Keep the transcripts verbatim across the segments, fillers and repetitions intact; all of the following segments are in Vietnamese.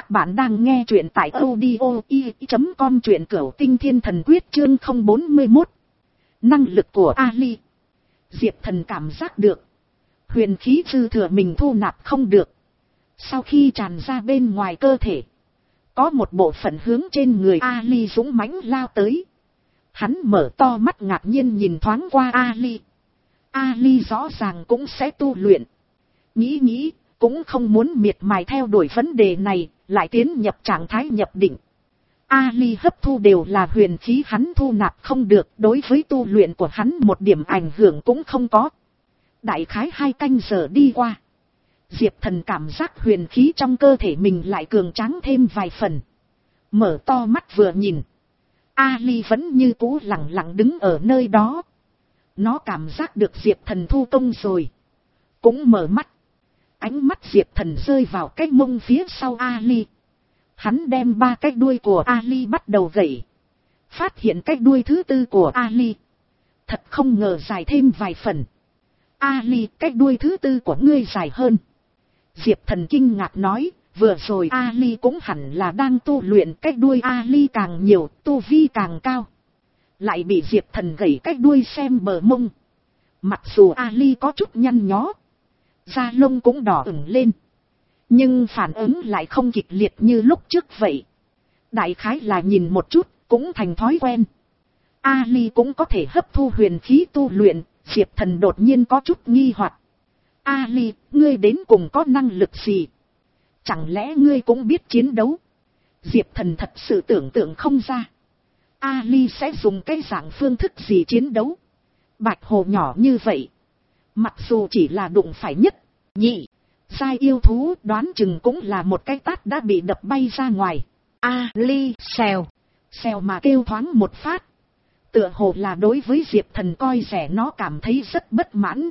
Các bạn đang nghe truyện tại audio i chấm com truyện cửu tinh thiên thần quyết chương không bốn mươi mốt. Năng lực của Ali. Diệp Thần cảm giác được. Huyền khí dư thừa mình thu nạp không được. Sau khi tràn ra bên ngoài cơ thể. Có một bộ phận hướng trên người Ali dũng mãnh lao tới. Hắn mở to mắt ngạc nhiên nhìn thoáng qua Ali. Ali rõ ràng cũng sẽ tu luyện. Nghĩ nghĩ. Cũng không muốn miệt mài theo đuổi vấn đề này, lại tiến nhập trạng thái nhập định. Ali hấp thu đều là huyền khí hắn thu nạp không được, đối với tu luyện của hắn một điểm ảnh hưởng cũng không có. Đại khái hai canh giờ đi qua. Diệp Thần cảm giác huyền khí trong cơ thể mình lại cường tráng thêm vài phần. Mở to mắt vừa nhìn. Ali vẫn như cũ lặng lặng đứng ở nơi đó. Nó cảm giác được Diệp Thần thu công rồi. Cũng mở mắt. Ánh mắt Diệp Thần rơi vào cái mông phía sau Ali. Hắn đem ba cái đuôi của Ali bắt đầu gẩy. Phát hiện cái đuôi thứ tư của Ali. Thật không ngờ dài thêm vài phần. Ali, cái đuôi thứ tư của ngươi dài hơn. Diệp Thần kinh ngạc nói, vừa rồi Ali cũng hẳn là đang tu luyện, cái đuôi Ali càng nhiều, tu vi càng cao. Lại bị Diệp Thần gẩy cái đuôi xem bờ mông. Mặc dù Ali có chút nhăn nhó. Da lông cũng đỏ ửng lên. Nhưng phản ứng lại không kịch liệt như lúc trước vậy. Đại khái là nhìn một chút, cũng thành thói quen. Ali cũng có thể hấp thu huyền khí tu luyện, Diệp Thần đột nhiên có chút nghi hoặc. Ali, ngươi đến cùng có năng lực gì? Chẳng lẽ ngươi cũng biết chiến đấu? Diệp Thần thật sự tưởng tượng không ra. Ali sẽ dùng cái dạng phương thức gì chiến đấu? Bạch hồ nhỏ như vậy. Mặc dù chỉ là đụng phải nhất, nhị, giai yêu thú đoán chừng cũng là một cái tát đã bị đập bay ra ngoài. Ali xèo, xèo mà kêu thoáng một phát. Tựa hồ là đối với Diệp Thần coi rẻ nó cảm thấy rất bất mãn.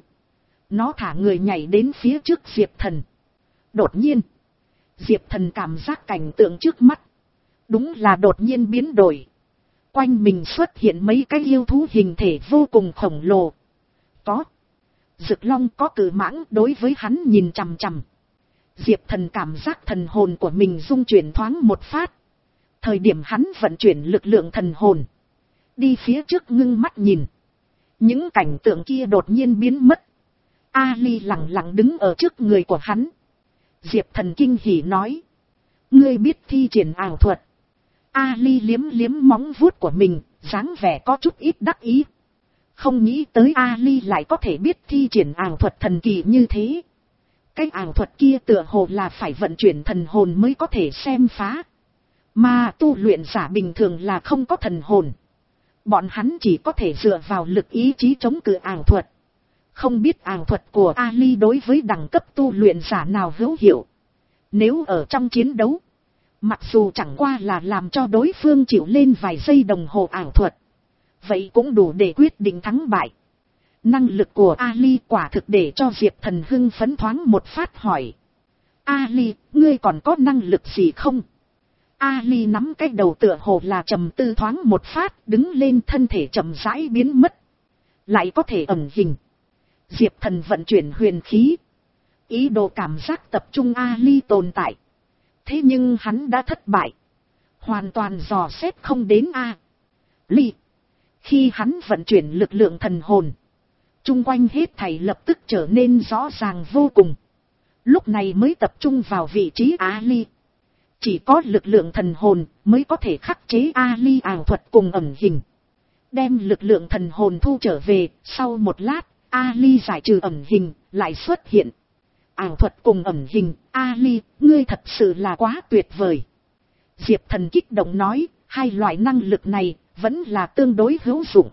Nó thả người nhảy đến phía trước Diệp Thần. Đột nhiên, Diệp Thần cảm giác cảnh tượng trước mắt. Đúng là đột nhiên biến đổi. Quanh mình xuất hiện mấy cái yêu thú hình thể vô cùng khổng lồ. Có Dực long, có cử mãng, đối với hắn nhìn chằm chằm. Diệp Thần cảm giác thần hồn của mình rung chuyển thoáng một phát. Thời điểm hắn vận chuyển lực lượng thần hồn. Đi phía trước ngưng mắt nhìn. Những cảnh tượng kia đột nhiên biến mất. Ali lặng lặng đứng ở trước người của hắn. Diệp Thần kinh hỉ nói. Ngươi biết thi triển ảo thuật. Ali liếm liếm móng vuốt của mình, dáng vẻ có chút ít đắc ý. Không nghĩ tới Ali lại có thể biết thi triển ảo thuật thần kỳ như thế. Cái ảo thuật kia tựa hồ là phải vận chuyển thần hồn mới có thể xem phá. Mà tu luyện giả bình thường là không có thần hồn. Bọn hắn chỉ có thể dựa vào lực ý chí chống cự ảo thuật. Không biết ảo thuật của Ali đối với đẳng cấp tu luyện giả nào hữu hiệu. Nếu ở trong chiến đấu, mặc dù chẳng qua là làm cho đối phương chịu lên vài giây đồng hồ ảo thuật, vậy cũng đủ để quyết định thắng bại. Năng lực của Ali quả thực để cho Diệp Thần hưng phấn thoáng một phát hỏi. Ali, ngươi còn có năng lực gì không? Ali nắm cái đầu tựa hồ là trầm tư thoáng một phát, đứng lên, thân thể chậm rãi biến mất. Lại có thể ẩn hình. Diệp Thần vận chuyển huyền khí. Ý đồ cảm giác tập trung Ali tồn tại. Thế nhưng hắn đã thất bại. Hoàn toàn dò xét không đến Ali. Khi hắn vận chuyển lực lượng thần hồn, chung quanh hết thảy lập tức trở nên rõ ràng vô cùng. Lúc này mới tập trung vào vị trí Ali. Chỉ có lực lượng thần hồn mới có thể khắc chế Ali ảo thuật cùng ẩn hình. Đem lực lượng thần hồn thu trở về, sau một lát, Ali giải trừ ẩn hình, lại xuất hiện. Ảo thuật cùng ẩn hình, Ali, ngươi thật sự là quá tuyệt vời. Diệp Thần kích động nói, hai loại năng lực này vẫn là tương đối hữu dụng.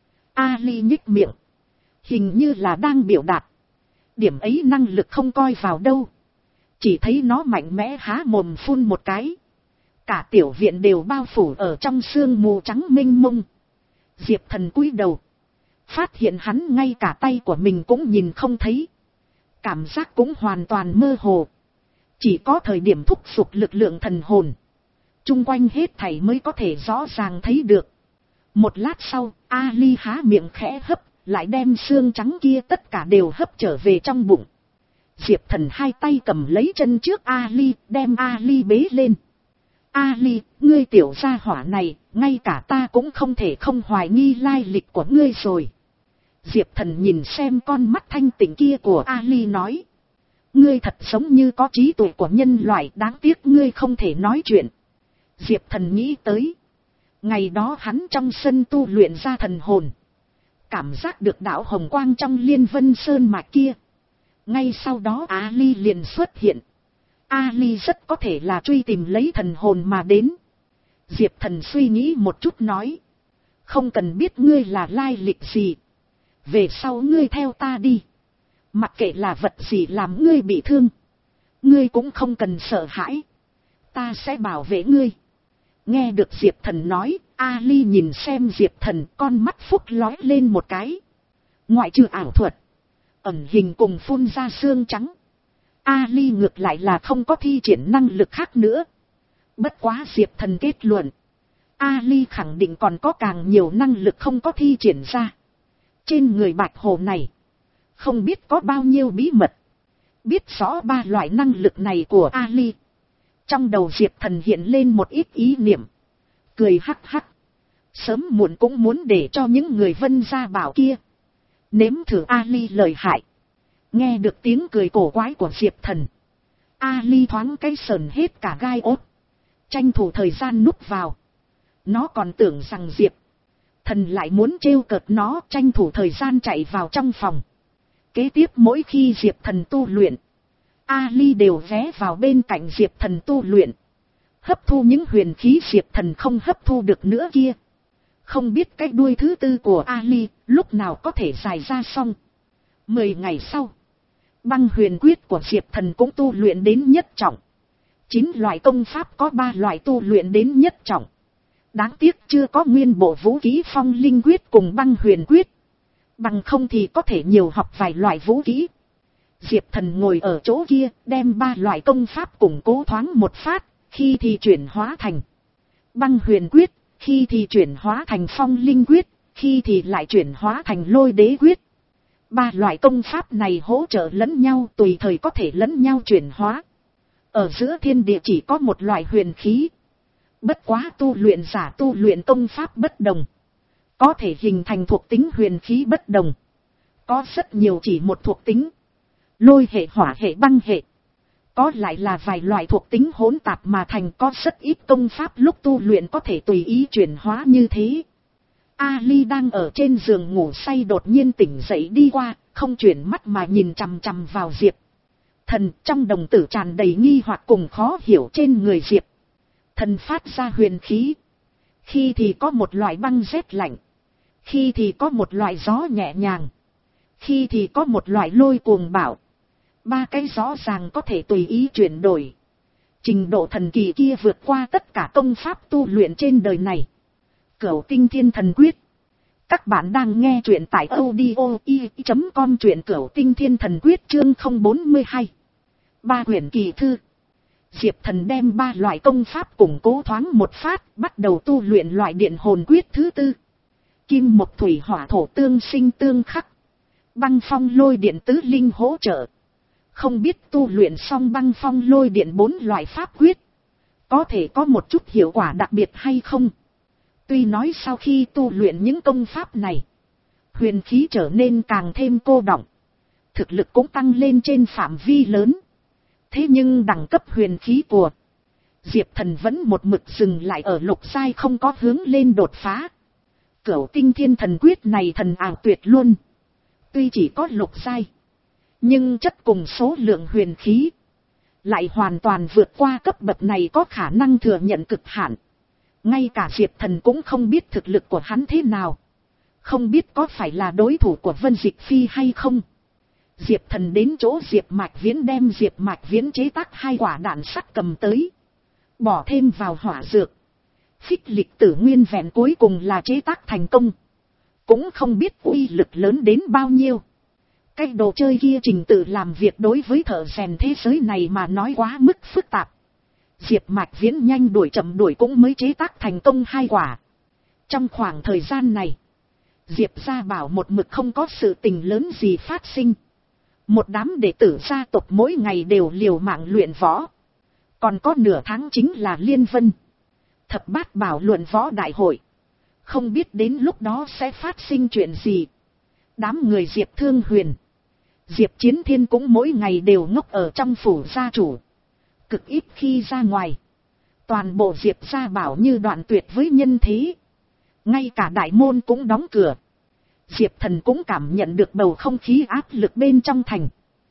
Ali nhích miệng. Hình như là đang biểu đạt. Điểm ấy năng lực không coi vào đâu. Chỉ thấy nó mạnh mẽ há mồm phun một cái. Cả tiểu viện đều bao phủ ở trong sương mù trắng mênh mông. Diệp Thần cúi đầu. Phát hiện hắn ngay cả tay của mình cũng nhìn không thấy. Cảm giác cũng hoàn toàn mơ hồ. Chỉ có thời điểm thúc giục lực lượng thần hồn, chung quanh hết thảy mới có thể rõ ràng thấy được. Một lát sau, Ali há miệng khẽ hấp, lại đem xương trắng kia tất cả đều hấp trở về trong bụng. Diệp Thần hai tay cầm lấy chân trước Ali, đem Ali bế lên. Ali, ngươi tiểu gia hỏa này, ngay cả ta cũng không thể không hoài nghi lai lịch của ngươi rồi. Diệp Thần nhìn xem con mắt thanh tịnh kia của Ali nói. Ngươi thật giống như có trí tuệ của nhân loại, đáng tiếc ngươi không thể nói chuyện. Diệp Thần nghĩ tới. Ngày đó hắn trong sân tu luyện ra thần hồn. Cảm giác được đạo hồng quang trong Liên Vân Sơn mạch kia. Ngay sau đó Ali liền xuất hiện. Ali rất có thể là truy tìm lấy thần hồn mà đến. Diệp Thần suy nghĩ một chút nói. Không cần biết ngươi là lai lịch gì. Về sau ngươi theo ta đi. Mặc kệ là vật gì làm ngươi bị thương. Ngươi cũng không cần sợ hãi. Ta sẽ bảo vệ ngươi. Nghe được Diệp Thần nói, Ali nhìn xem Diệp Thần, con mắt phúc lói lên một cái. Ngoại trừ ảo thuật, ẩn hình cùng phun ra xương trắng, Ali ngược lại là không có thi triển năng lực khác nữa. Bất quá Diệp Thần kết luận, Ali khẳng định còn có càng nhiều năng lực không có thi triển ra. Trên người Bạch Hồ này, không biết có bao nhiêu bí mật. Biết rõ ba loại năng lực này của Ali. Trong đầu Diệp Thần hiện lên một ít ý niệm. Cười hắc hắc. Sớm muộn cũng muốn để cho những người Vân Gia Bảo kia nếm thử Ali lợi hại. Nghe được tiếng cười cổ quái của Diệp Thần, Ali thoáng cái sờn hết cả gai ốt. Tranh thủ thời gian núp vào. Nó còn tưởng rằng Diệp Thần lại muốn trêu cợt nó, tranh thủ thời gian chạy vào trong phòng. Kế tiếp mỗi khi Diệp Thần tu luyện, Ali đều ghé vào bên cạnh Diệp Thần tu luyện. Hấp thu những huyền khí Diệp Thần không hấp thu được nữa kia. Không biết cái đuôi thứ tư của Ali lúc nào có thể dài ra xong. Mười ngày sau, băng huyền quyết của Diệp Thần cũng tu luyện đến nhất trọng. Chín loại công pháp có ba loại tu luyện đến nhất trọng. Đáng tiếc chưa có nguyên bộ vũ khí phong linh quyết cùng băng huyền quyết. Bằng không thì có thể nhiều học vài loại vũ khí. Diệp Thần ngồi ở chỗ kia, đem ba loại công pháp củng cố thoáng một phát, khi thì chuyển hóa thành băng huyền quyết, khi thì chuyển hóa thành phong linh quyết, khi thì lại chuyển hóa thành lôi đế quyết. Ba loại công pháp này hỗ trợ lẫn nhau, tùy thời có thể lẫn nhau chuyển hóa. Ở giữa thiên địa chỉ có một loại huyền khí. Bất quá tu luyện giả tu luyện công pháp bất đồng, có thể hình thành thuộc tính huyền khí bất đồng. Có rất nhiều chỉ một thuộc tính. Lôi hệ, hỏa hệ, băng hệ. Có lại là vài loại thuộc tính hỗn tạp mà thành, có rất ít công pháp lúc tu luyện có thể tùy ý chuyển hóa như thế. Ali đang ở trên giường ngủ say đột nhiên tỉnh dậy đi qua, không chuyển mắt mà nhìn chằm chằm vào Diệp Thần, trong đồng tử tràn đầy nghi hoặc cùng khó hiểu trên người Diệp Thần phát ra huyền khí. Khi thì có một loại băng rét lạnh, khi thì có một loại gió nhẹ nhàng, khi thì có một loại lôi cuồng bạo. Ba cái rõ ràng có thể tùy ý chuyển đổi. Trình độ thần kỳ kia vượt qua tất cả công pháp tu luyện trên đời này. Cửu Tinh Thiên Thần Quyết. Các bạn đang nghe truyện tại audio i chấm com, truyện Cửu Tinh Thiên Thần Quyết chương không bốn hai. Ba quyển kỳ thư. Diệp Thần đem ba loại công pháp củng cố thoáng một phát, bắt đầu tu luyện loại điện hồn quyết thứ tư. Kim Mộc Thủy Hỏa Thổ tương sinh tương khắc. Băng phong lôi điện tứ linh hỗ trợ. Không biết tu luyện xong băng phong lôi điện bốn loại pháp quyết, có thể có một chút hiệu quả đặc biệt hay không? Tuy nói sau khi tu luyện những công pháp này, huyền khí trở nên càng thêm cô đọng, thực lực cũng tăng lên trên phạm vi lớn. Thế nhưng đẳng cấp huyền khí của Diệp Thần vẫn một mực dừng lại ở lục giai, không có hướng lên đột phá. Cửu Tinh Thiên Thần Quyết này thần ảo tuyệt luôn. Tuy chỉ có lục giai, nhưng chất cùng số lượng huyền khí lại hoàn toàn vượt qua cấp bậc này, có khả năng thừa nhận cực hạn. Ngay cả Diệp Thần cũng không biết thực lực của hắn thế nào, không biết có phải là đối thủ của Vân Dịch Phi hay không. Diệp Thần đến chỗ Diệp Mạch Viễn, đem Diệp Mạch Viễn chế tác hai quả đạn sắt cầm tới, bỏ thêm vào hỏa dược. Phích lịch tử nguyên vẹn cuối cùng là chế tác thành công, cũng không biết uy lực lớn đến bao nhiêu. Cái đồ chơi kia trình tự làm việc đối với thợ rèn thế giới này mà nói quá mức phức tạp. Diệp Mạch Viễn nhanh đuổi chậm đuổi cũng mới chế tác thành công hai quả. Trong khoảng thời gian này, Diệp Gia Bảo một mực không có sự tình lớn gì phát sinh. Một đám đệ tử gia tộc mỗi ngày đều liều mạng luyện võ. Còn có nửa tháng chính là Liên Vân Thập Bát Bảo luận võ đại hội. Không biết đến lúc đó sẽ phát sinh chuyện gì. Đám người Diệp Thương Huyền, Diệp Chiến Thiên cũng mỗi ngày đều ngốc ở trong phủ gia chủ. Cực ít khi ra ngoài. Toàn bộ Diệp gia bảo như đoạn tuyệt với nhân thế. Ngay cả đại môn cũng đóng cửa. Diệp Thần cũng cảm nhận được bầu không khí áp lực bên trong thành.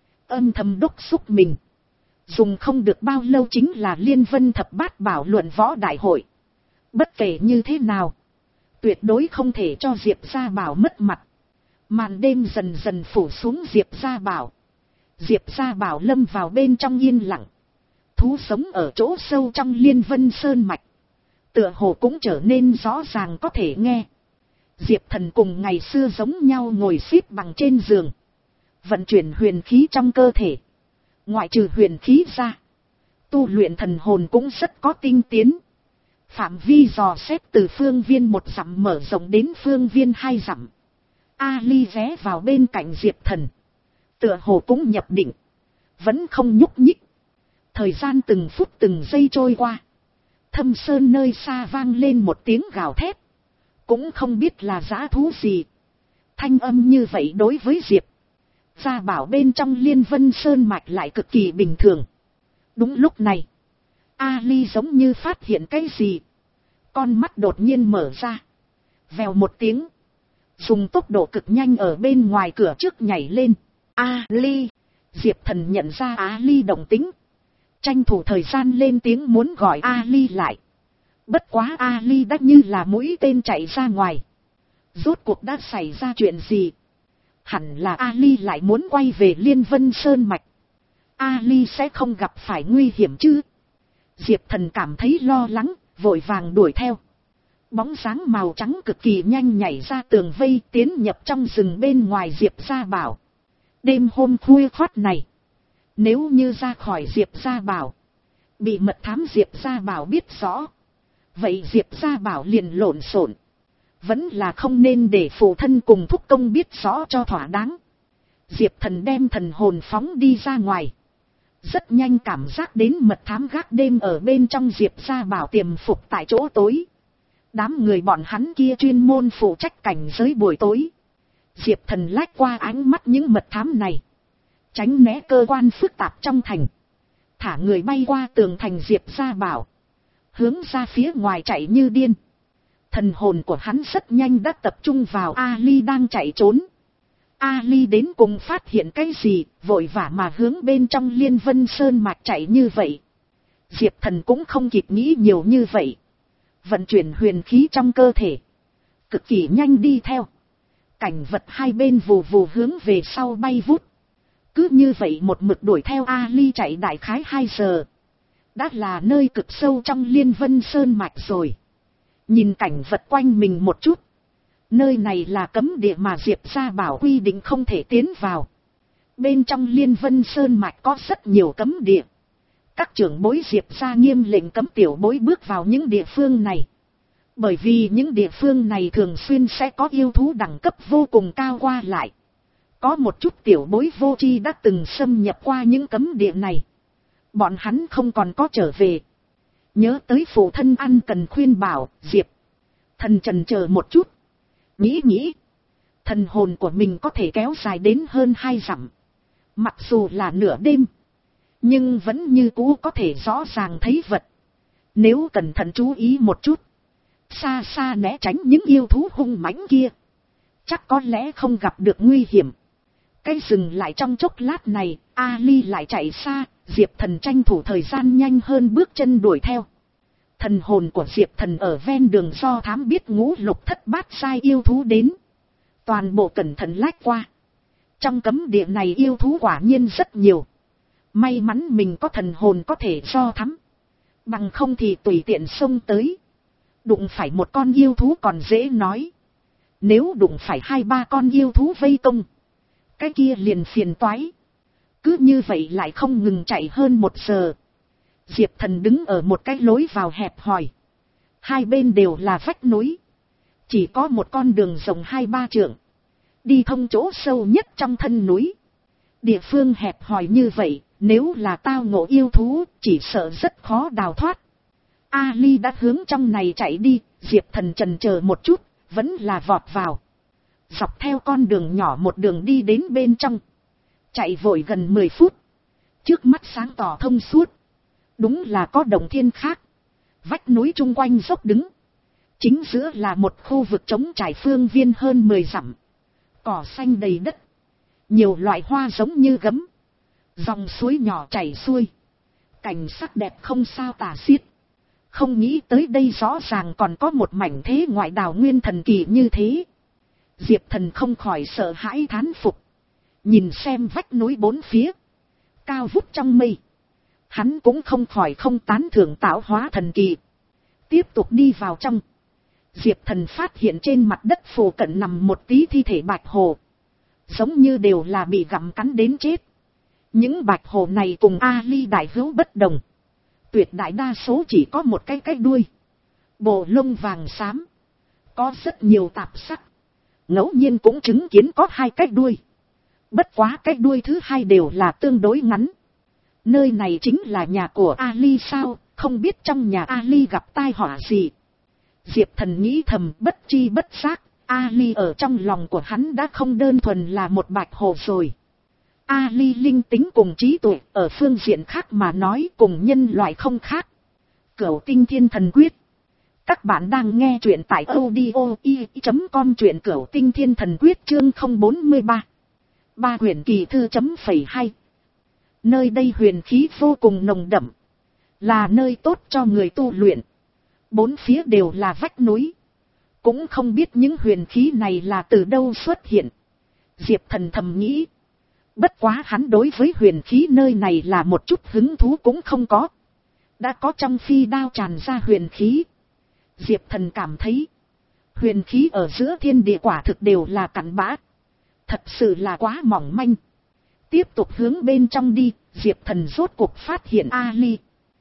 Âm thầm đốc xúc mình. Dùng không được bao lâu chính là Liên Vân Thập Bát Bảo luận võ đại hội. Bất kể như thế nào, tuyệt đối không thể cho Diệp gia bảo mất mặt. Màn đêm dần dần phủ xuống Diệp gia bảo. Diệp gia bảo lâm vào bên trong yên lặng. Thú sống ở chỗ sâu trong Liên Vân Sơn Mạch. Tựa hồ cũng trở nên rõ ràng có thể nghe. Diệp Thần cùng ngày xưa giống nhau ngồi xếp bằng trên giường. Vận chuyển huyền khí trong cơ thể. Ngoại trừ huyền khí ra, tu luyện thần hồn cũng rất có tinh tiến. Phạm vi dò xét từ phương viên một dặm mở rộng đến phương viên hai dặm. Ali ghé vào bên cạnh Diệp Thần. Tựa hồ cũng nhập định. Vẫn không nhúc nhích. Thời gian từng phút từng giây trôi qua. Thâm sơn nơi xa vang lên một tiếng gào thét. Cũng không biết là dã thú gì. Thanh âm như vậy đối với Diệp gia bảo bên trong Liên Vân Sơn Mạch lại cực kỳ bình thường. Đúng lúc này, Ali giống như phát hiện cái gì. Con mắt đột nhiên mở ra. Vèo một tiếng. Dùng tốc độ cực nhanh ở bên ngoài cửa trước nhảy lên. Ali! Diệp Thần nhận ra Ali động tính. Tranh thủ thời gian lên tiếng muốn gọi Ali lại. Bất quá Ali đã như là mũi tên chạy ra ngoài. Rốt cuộc đã xảy ra chuyện gì? Hẳn là Ali lại muốn quay về Liên Vân Sơn Mạch. Ali sẽ không gặp phải nguy hiểm chứ? Diệp Thần cảm thấy lo lắng, vội vàng đuổi theo. Bóng dáng màu trắng cực kỳ nhanh nhảy ra tường vây tiến nhập trong rừng bên ngoài Diệp gia bảo. Đêm hôm khuya khoắt này, nếu như ra khỏi Diệp gia bảo, bị mật thám Diệp gia bảo biết rõ, vậy Diệp gia bảo liền lộn xộn. Vẫn là không nên để phụ thân cùng thúc công biết rõ cho thỏa đáng. Diệp Thần đem thần hồn phóng đi ra ngoài. Rất nhanh cảm giác đến mật thám gác đêm ở bên trong Diệp gia bảo tiềm phục tại chỗ tối. Đám người bọn hắn kia chuyên môn phụ trách cảnh giới buổi tối. Diệp Thần lách qua ánh mắt những mật thám này. Tránh né cơ quan phức tạp trong thành. Thả người bay qua tường thành Diệp gia bảo. Hướng ra phía ngoài chạy như điên. Thần hồn của hắn rất nhanh đã tập trung vào Ali đang chạy trốn. Ali đến cùng phát hiện cái gì, vội vã mà hướng bên trong Liên Vân Sơn Mạch chạy như vậy. Diệp Thần cũng không kịp nghĩ nhiều như vậy. Vận chuyển huyền khí trong cơ thể. Cực kỳ nhanh đi theo. Cảnh vật hai bên vù vù hướng về sau bay vút. Cứ như vậy một mực đuổi theo Ali chạy đại khái hai giờ. Đã là nơi cực sâu trong Liên Vân Sơn Mạch rồi. Nhìn cảnh vật quanh mình một chút. Nơi này là cấm địa mà Diệp gia bảo quy định không thể tiến vào. Bên trong Liên Vân Sơn Mạch có rất nhiều cấm địa. Các trưởng bối Diệp gia nghiêm lệnh cấm tiểu bối bước vào những địa phương này. Bởi vì những địa phương này thường xuyên sẽ có yêu thú đẳng cấp vô cùng cao qua lại. Có một chút tiểu bối vô tri đã từng xâm nhập qua những cấm địa này. Bọn hắn không còn có trở về. Nhớ tới phụ thân ăn cần khuyên bảo, Diệp Thần chần chờ một chút. Nghĩ nghĩ. Thần hồn của mình có thể kéo dài đến hơn hai dặm. Mặc dù là nửa đêm. Nhưng vẫn như cũ có thể rõ ràng thấy vật. Nếu cẩn thận chú ý một chút. Xa xa né tránh những yêu thú hung mãnh kia. Chắc có lẽ không gặp được nguy hiểm. Cái dừng lại trong chốc lát này, Ali lại chạy xa. Diệp Thần tranh thủ thời gian nhanh hơn bước chân đuổi theo. Thần hồn của Diệp Thần ở ven đường do thám biết ngũ lục thất bát sai yêu thú đến. Toàn bộ cẩn thận lách qua. Trong cấm địa này yêu thú quả nhiên rất nhiều. May mắn mình có thần hồn có thể do thám. Bằng không thì tùy tiện xông tới. Đụng phải một con yêu thú còn dễ nói. Nếu đụng phải hai ba con yêu thú vây công. Cái kia liền phiền toái. Cứ như vậy lại không ngừng chạy hơn một giờ. Diệp Thần đứng ở một cái lối vào hẹp hòi. Hai bên đều là vách núi. Chỉ có một con đường rộng hai ba trượng. Đi thông chỗ sâu nhất trong thân núi. Địa phương hẹp hòi như vậy, nếu là tao ngộ yêu thú, chỉ sợ rất khó đào thoát. Ali đã hướng trong này chạy đi, Diệp Thần chần chờ một chút, vẫn là vọt vào. Dọc theo con đường nhỏ một đường đi đến bên trong. Chạy vội gần mười phút. Trước mắt sáng tỏ thông suốt. Đúng là có động thiên khác. Vách núi chung quanh dốc đứng. Chính giữa là một khu vực trống trải phương viên hơn mười dặm. Cỏ xanh đầy đất. Nhiều loại hoa giống như gấm. Dòng suối nhỏ chảy xuôi. Cảnh sắc đẹp không sao tả xiết. Không nghĩ tới đây rõ ràng còn có một mảnh thế ngoại đào nguyên thần kỳ như thế. Diệp Thần không khỏi sợ hãi thán phục. Nhìn xem vách núi bốn phía. Cao vút trong mây. Hắn cũng không khỏi không tán thưởng tạo hóa thần kỳ. Tiếp tục đi vào trong. Diệp Thần phát hiện trên mặt đất phù cận nằm một tí thi thể bạch hồ. Giống như đều là bị gặm cắn đến chết. Những bạch hồ này cùng Ali đại hữu bất đồng. Tuyệt đại đa số chỉ có một cái cái đuôi. Bộ lông vàng xám. Có rất nhiều tạp sắc. Ngẫu nhiên cũng chứng kiến có hai cái đuôi. Bất quá cái đuôi thứ hai đều là tương đối ngắn. Nơi này chính là nhà của Ali sao, không biết trong nhà Ali gặp tai họa gì. Diệp Thần nghĩ thầm bất chi bất giác, Ali ở trong lòng của hắn đã không đơn thuần là một bạch hồ rồi. Ali linh tính cùng trí tuệ ở phương diện khác mà nói cùng nhân loại không khác. Cửu tinh thiên thần quyết. Các bạn đang nghe truyện tại audio i chấm com truyện Cửu tinh thiên thần quyết chương không bốn mươi ba. Ba huyền kỳ thư chấm phẩy hai. Nơi đây huyền khí vô cùng nồng đậm. Là nơi tốt cho người tu luyện. Bốn phía đều là vách núi. Cũng không biết những huyền khí này là từ đâu xuất hiện. Diệp Thần thầm nghĩ. Bất quá hắn đối với huyền khí nơi này là một chút hứng thú cũng không có. Đã có trong phi đao tràn ra huyền khí. Diệp Thần cảm thấy. Huyền khí ở giữa thiên địa quả thực đều là cặn bã. Thật sự là quá mỏng manh. Tiếp tục hướng bên trong đi, Diệp Thần rốt cuộc phát hiện Ali.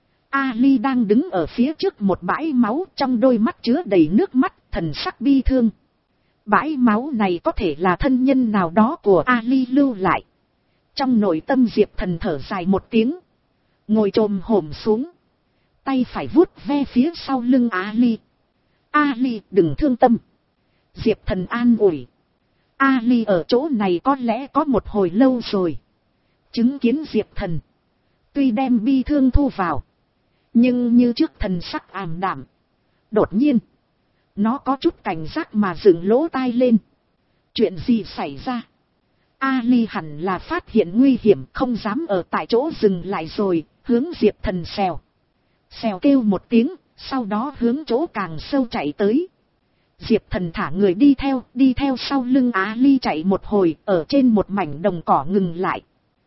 Ali đang đứng ở phía trước một bãi máu, trong đôi mắt chứa đầy nước mắt, thần sắc bi thương. Bãi máu này có thể là thân nhân nào đó của Ali lưu lại. Trong nội tâm Diệp Thần thở dài một tiếng. Ngồi chồm hổm xuống. Tay phải vuốt ve phía sau lưng Ali. Ali đừng thương tâm. Diệp Thần an ủi. Ali ở chỗ này có lẽ có một hồi lâu rồi. Chứng kiến Diệp Thần. Tuy đem bi thương thu vào. Nhưng như trước thần sắc ảm đạm. Đột nhiên. Nó có chút cảnh giác mà dựng lỗ tai lên. Chuyện gì xảy ra? Ali hẳn là phát hiện nguy hiểm không dám ở tại chỗ dừng lại rồi. Hướng Diệp Thần xèo. Xèo kêu một tiếng. Sau đó hướng chỗ càng sâu chạy tới. Diệp Thần thả người đi theo, đi theo sau lưng Ali chạy một hồi, ở trên một mảnh đồng cỏ ngừng lại.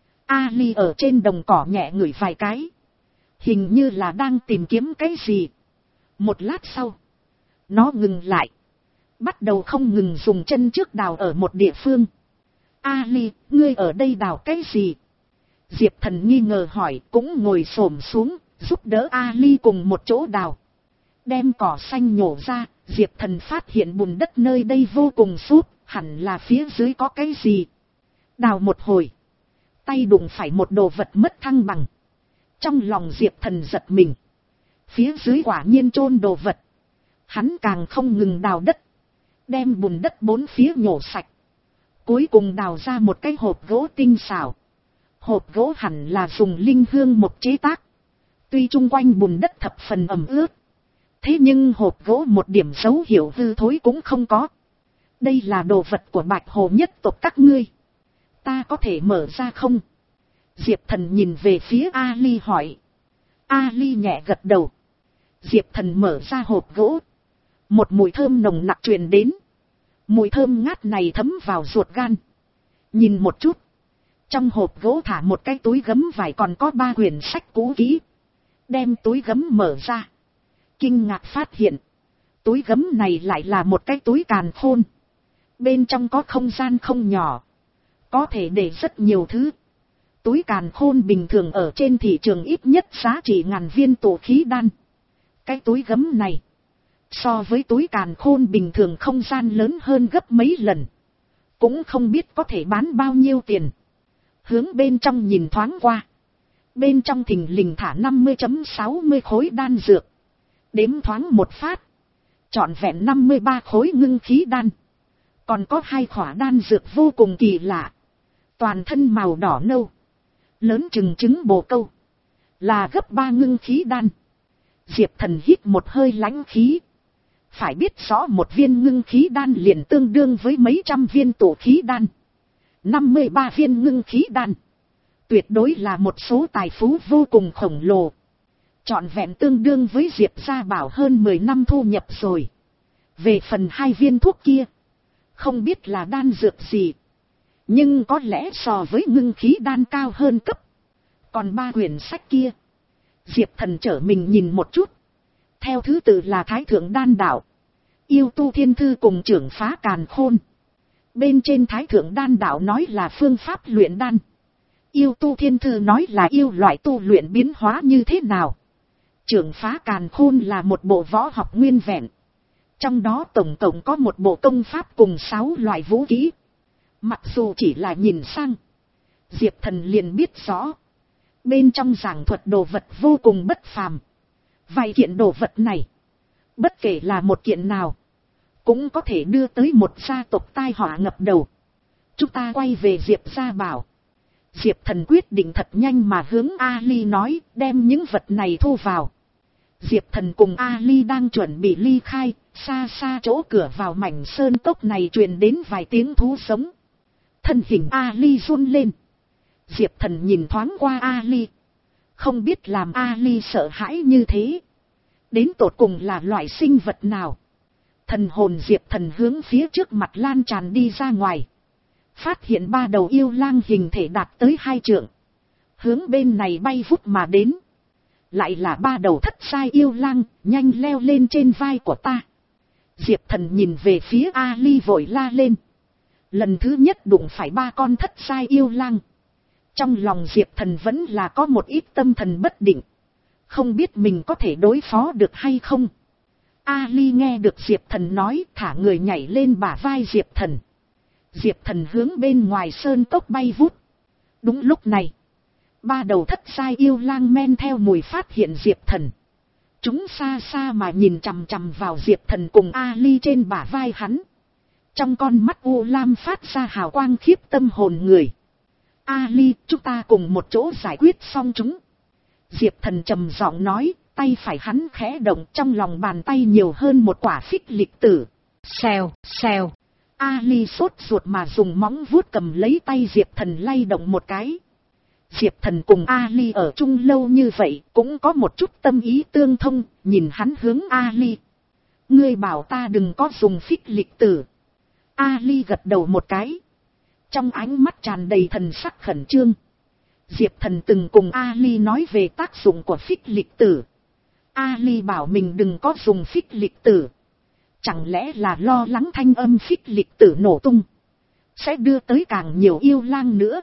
Ali ở trên đồng cỏ nhẹ ngửi vài cái. Hình như là đang tìm kiếm cái gì. Một lát sau, nó ngừng lại. Bắt đầu không ngừng dùng chân trước đào ở một địa phương. Ali, ngươi ở đây đào cái gì? Diệp Thần nghi ngờ hỏi, cũng ngồi xổm xuống, giúp đỡ Ali cùng một chỗ đào. Đem cỏ xanh nhổ ra, Diệp Thần phát hiện bùn đất nơi đây vô cùng sút, hẳn là phía dưới có cái gì. Đào một hồi, tay đụng phải một đồ vật mất thăng bằng. Trong lòng Diệp Thần giật mình. Phía dưới quả nhiên chôn đồ vật. Hắn càng không ngừng đào đất. Đem bùn đất bốn phía nhổ sạch. Cuối cùng đào ra một cái hộp gỗ tinh xảo. Hộp gỗ hẳn là dùng linh hương một chế tác. Tuy chung quanh bùn đất thập phần ẩm ướt. Thế nhưng hộp gỗ một điểm dấu hiệu hư thối cũng không có. Đây là đồ vật của Bạch Hồ nhất tộc các ngươi. Ta có thể mở ra không? Diệp Thần nhìn về phía Ali hỏi. Ali nhẹ gật đầu. Diệp Thần mở ra hộp gỗ. Một mùi thơm nồng nặc truyền đến. Mùi thơm ngát này thấm vào ruột gan. Nhìn một chút. Trong hộp gỗ thả một cái túi gấm vải còn có ba quyển sách cũ kỹ. Đem túi gấm mở ra. Kinh ngạc phát hiện. Túi gấm này lại là một cái túi càn khôn. Bên trong có không gian không nhỏ. Có thể để rất nhiều thứ. Túi càn khôn bình thường ở trên thị trường ít nhất giá trị ngàn viên tổ khí đan. Cái túi gấm này. So với túi càn khôn bình thường không gian lớn hơn gấp mấy lần. Cũng không biết có thể bán bao nhiêu tiền. hướng bên trong nhìn thoáng qua. Bên trong thình lình thả năm mươi phẩy sáu mươi khối đan dược. Đếm thoáng một phát. Trọn vẹn năm mươi ba khối ngưng khí đan. Còn có hai khỏa đan dược vô cùng kỳ lạ. Toàn thân màu đỏ nâu. Lớn chừng trứng bồ câu. Là gấp ba ngưng khí đan. Diệp Thần hít một hơi lãnh khí. Phải biết rõ một viên ngưng khí đan liền tương đương với mấy trăm viên tụ khí đan. năm mươi ba viên ngưng khí đan. Tuyệt đối là một số tài phú vô cùng khổng lồ. Trọn vẹn tương đương với Diệp gia bảo hơn mười năm thu nhập rồi. Về phần hai viên thuốc kia. Không biết là đan dược gì. Nhưng có lẽ so với ngưng khí đan cao hơn cấp. Còn ba quyển sách kia. Diệp Thần trở mình nhìn một chút. Theo thứ tự là Thái Thượng Đan Đạo, Yêu Tu Thiên Thư cùng Trưởng Phá Càn Khôn. Bên trên Thái Thượng Đan Đạo nói là phương pháp luyện đan. Yêu Tu Thiên Thư nói là yêu loại tu luyện biến hóa như thế nào. Trưởng Phá Càn Khôn là một bộ võ học nguyên vẹn. Trong đó tổng cộng có một bộ công pháp cùng sáu loại vũ khí. Mặc dù chỉ là nhìn sang, Diệp Thần liền biết rõ. Bên trong giảng thuật đồ vật vô cùng bất phàm. Vài kiện đồ vật này, bất kể là một kiện nào, cũng có thể đưa tới một gia tộc tai họa ngập đầu. Chúng ta quay về Diệp gia bảo. Diệp Thần quyết định thật nhanh mà hướng Ali nói, đem những vật này thu vào. Diệp Thần cùng Ali đang chuẩn bị ly khai, xa xa chỗ cửa vào mảnh sơn cốc này truyền đến vài tiếng thú sống. Thân hình Ali run lên. Diệp Thần nhìn thoáng qua Ali. Không biết làm Ali sợ hãi như thế. Đến tột cùng là loại sinh vật nào. Thần hồn Diệp Thần hướng phía trước mặt lan tràn đi ra ngoài. Phát hiện ba đầu yêu lang hình thể đạt tới hai trượng. Hướng bên này bay vút mà đến. Lại là ba đầu thất sai yêu lang, nhanh leo lên trên vai của ta. Diệp Thần nhìn về phía Ali vội la lên. Lần thứ nhất đụng phải ba con thất sai yêu lang. Trong lòng Diệp Thần vẫn là có một ít tâm thần bất định. Không biết mình có thể đối phó được hay không. Ali nghe được Diệp Thần nói, thả người nhảy lên bả vai Diệp Thần. Diệp Thần hướng bên ngoài sơn cốc bay vút. Đúng lúc này, ba đầu thất sai yêu lang men theo mùi phát hiện Diệp Thần. Chúng xa xa mà nhìn chằm chằm vào Diệp Thần cùng Ali trên bả vai hắn. Trong con mắt u lam phát ra hào quang khiếp tâm hồn người. Ali, chúng ta cùng một chỗ giải quyết xong chúng. Diệp Thần trầm giọng nói, tay phải hắn khẽ động, trong lòng bàn tay nhiều hơn một quả phích lịch tử. Xèo, xèo. Ali sốt ruột mà dùng móng vuốt cầm lấy tay Diệp Thần lay động một cái. Diệp Thần cùng Ali ở chung lâu như vậy, cũng có một chút tâm ý tương thông, nhìn hắn hướng Ali. Ngươi bảo ta đừng có dùng phích lịch tử. Ali gật đầu một cái. Trong ánh mắt tràn đầy thần sắc khẩn trương. Diệp Thần từng cùng Ali nói về tác dụng của phích lịch tử. Ali bảo mình đừng có dùng phích lịch tử. Chẳng lẽ là lo lắng thanh âm phích lịch tử nổ tung, sẽ đưa tới càng nhiều yêu lang nữa.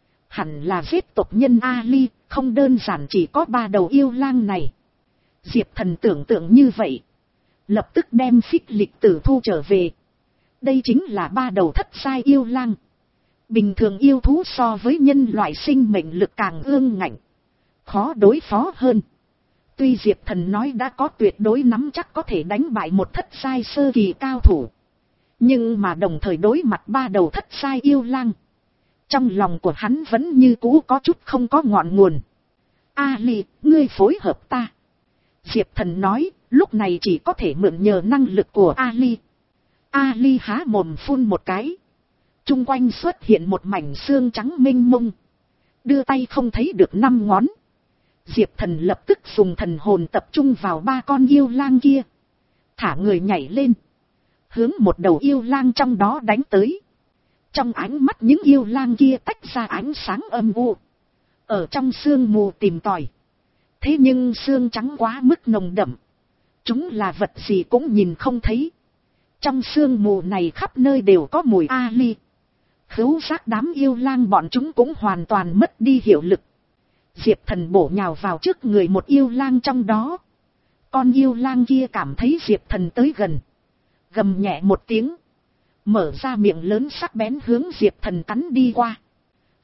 Hẳn là giết tộc nhân Ali, không đơn giản chỉ có ba đầu yêu lang này. Diệp Thần tưởng tượng như vậy. Lập tức đem phích lịch tử thu trở về. Đây chính là ba đầu thất sai yêu lang. Bình thường yêu thú so với nhân loại sinh mệnh lực càng ương ngạnh, khó đối phó hơn. Tuy Diệp Thần nói đã có tuyệt đối nắm chắc có thể đánh bại một thất sai sơ kỳ cao thủ, nhưng mà đồng thời đối mặt ba đầu thất sai yêu lang, trong lòng của hắn vẫn như cũ có chút không có ngọn nguồn. Ali, ngươi phối hợp ta. Diệp Thần nói, lúc này chỉ có thể mượn nhờ năng lực của Ali. Ali há mồm phun một cái. Trung quanh xuất hiện một mảnh xương trắng mênh mông. Đưa tay không thấy được năm ngón. Diệp Thần lập tức dùng thần hồn tập trung vào ba con yêu lang kia. Thả người nhảy lên. Hướng một đầu yêu lang trong đó đánh tới. Trong ánh mắt những yêu lang kia tách ra ánh sáng âm u. Ở trong sương mù tìm tòi. Thế nhưng xương trắng quá mức nồng đậm. Chúng là vật gì cũng nhìn không thấy. Trong sương mù này khắp nơi đều có mùi Ali. Khứu giác đám yêu lang bọn chúng cũng hoàn toàn mất đi hiệu lực. Diệp Thần bổ nhào vào trước người một yêu lang trong đó. Con yêu lang kia cảm thấy Diệp Thần tới gần. Gầm nhẹ một tiếng. Mở ra miệng lớn sắc bén hướng Diệp Thần cắn đi qua.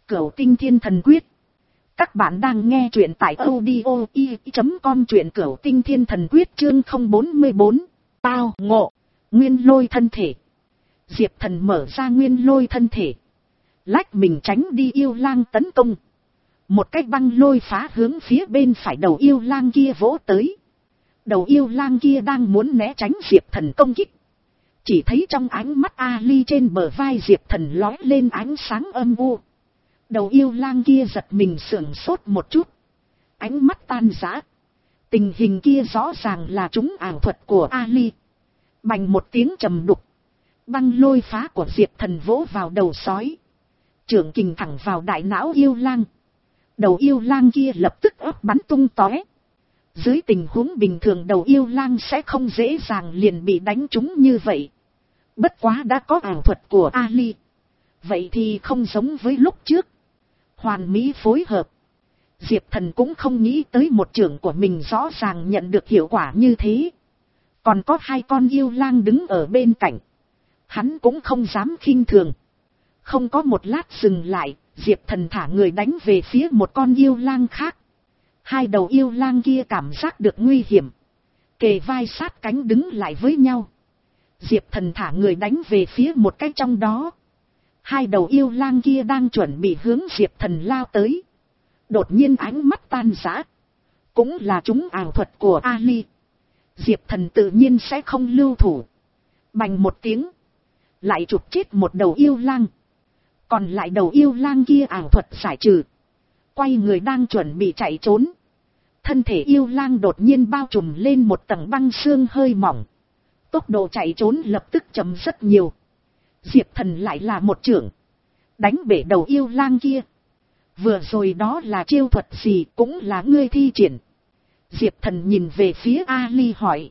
Cửu Tinh Thiên Thần Quyết. Các bạn đang nghe truyện tại audio i chấm com, truyện Cửu Tinh Thiên Thần Quyết chương không bốn mươi bốn. Tao ngộ. Nguyên lôi thân thể. Diệp Thần mở ra nguyên lôi thân thể. Lách mình tránh đi yêu lang tấn công. Một cái băng lôi phá hướng phía bên phải đầu yêu lang kia vỗ tới. Đầu yêu lang kia đang muốn né tránh Diệp Thần công kích. Chỉ thấy trong ánh mắt Ali trên bờ vai Diệp Thần lóe lên ánh sáng âm u. Đầu yêu lang kia giật mình sưởng sốt một chút. Ánh mắt tan rã. Tình hình kia rõ ràng là trúng ảo thuật của Ali. Bành một tiếng trầm đục. Băng lôi phá của Diệp Thần vỗ vào đầu sói. Chưởng kình thẳng vào đại não yêu lang. Đầu yêu lang kia lập tức ấp bắn tung tóe. Dưới tình huống bình thường đầu yêu lang sẽ không dễ dàng liền bị đánh trúng như vậy. Bất quá đã có ảo thuật của Ali. Vậy thì không giống với lúc trước. Hoàn mỹ phối hợp. Diệp Thần cũng không nghĩ tới một chưởng của mình rõ ràng nhận được hiệu quả như thế. Còn có hai con yêu lang đứng ở bên cạnh. Hắn cũng không dám khinh thường. Không có một lát dừng lại, Diệp Thần thả người đánh về phía một con yêu lang khác. Hai đầu yêu lang kia cảm giác được nguy hiểm. Kề vai sát cánh đứng lại với nhau. Diệp Thần thả người đánh về phía một cái trong đó. Hai đầu yêu lang kia đang chuẩn bị hướng Diệp Thần lao tới. Đột nhiên ánh mắt tan rã. Cũng là chúng ảo thuật của Ali. Diệp Thần tự nhiên sẽ không lưu thủ. Bành một tiếng. Lại chụp chết một đầu yêu lang. Còn lại đầu yêu lang kia ảo thuật giải trừ. Quay người đang chuẩn bị chạy trốn. Thân thể yêu lang đột nhiên bao trùm lên một tầng băng xương hơi mỏng. Tốc độ chạy trốn lập tức chậm rất nhiều. Diệp Thần lại là một chưởng. Đánh bể đầu yêu lang kia. Vừa rồi đó là chiêu thuật gì cũng là ngươi thi triển. Diệp Thần nhìn về phía Ali hỏi.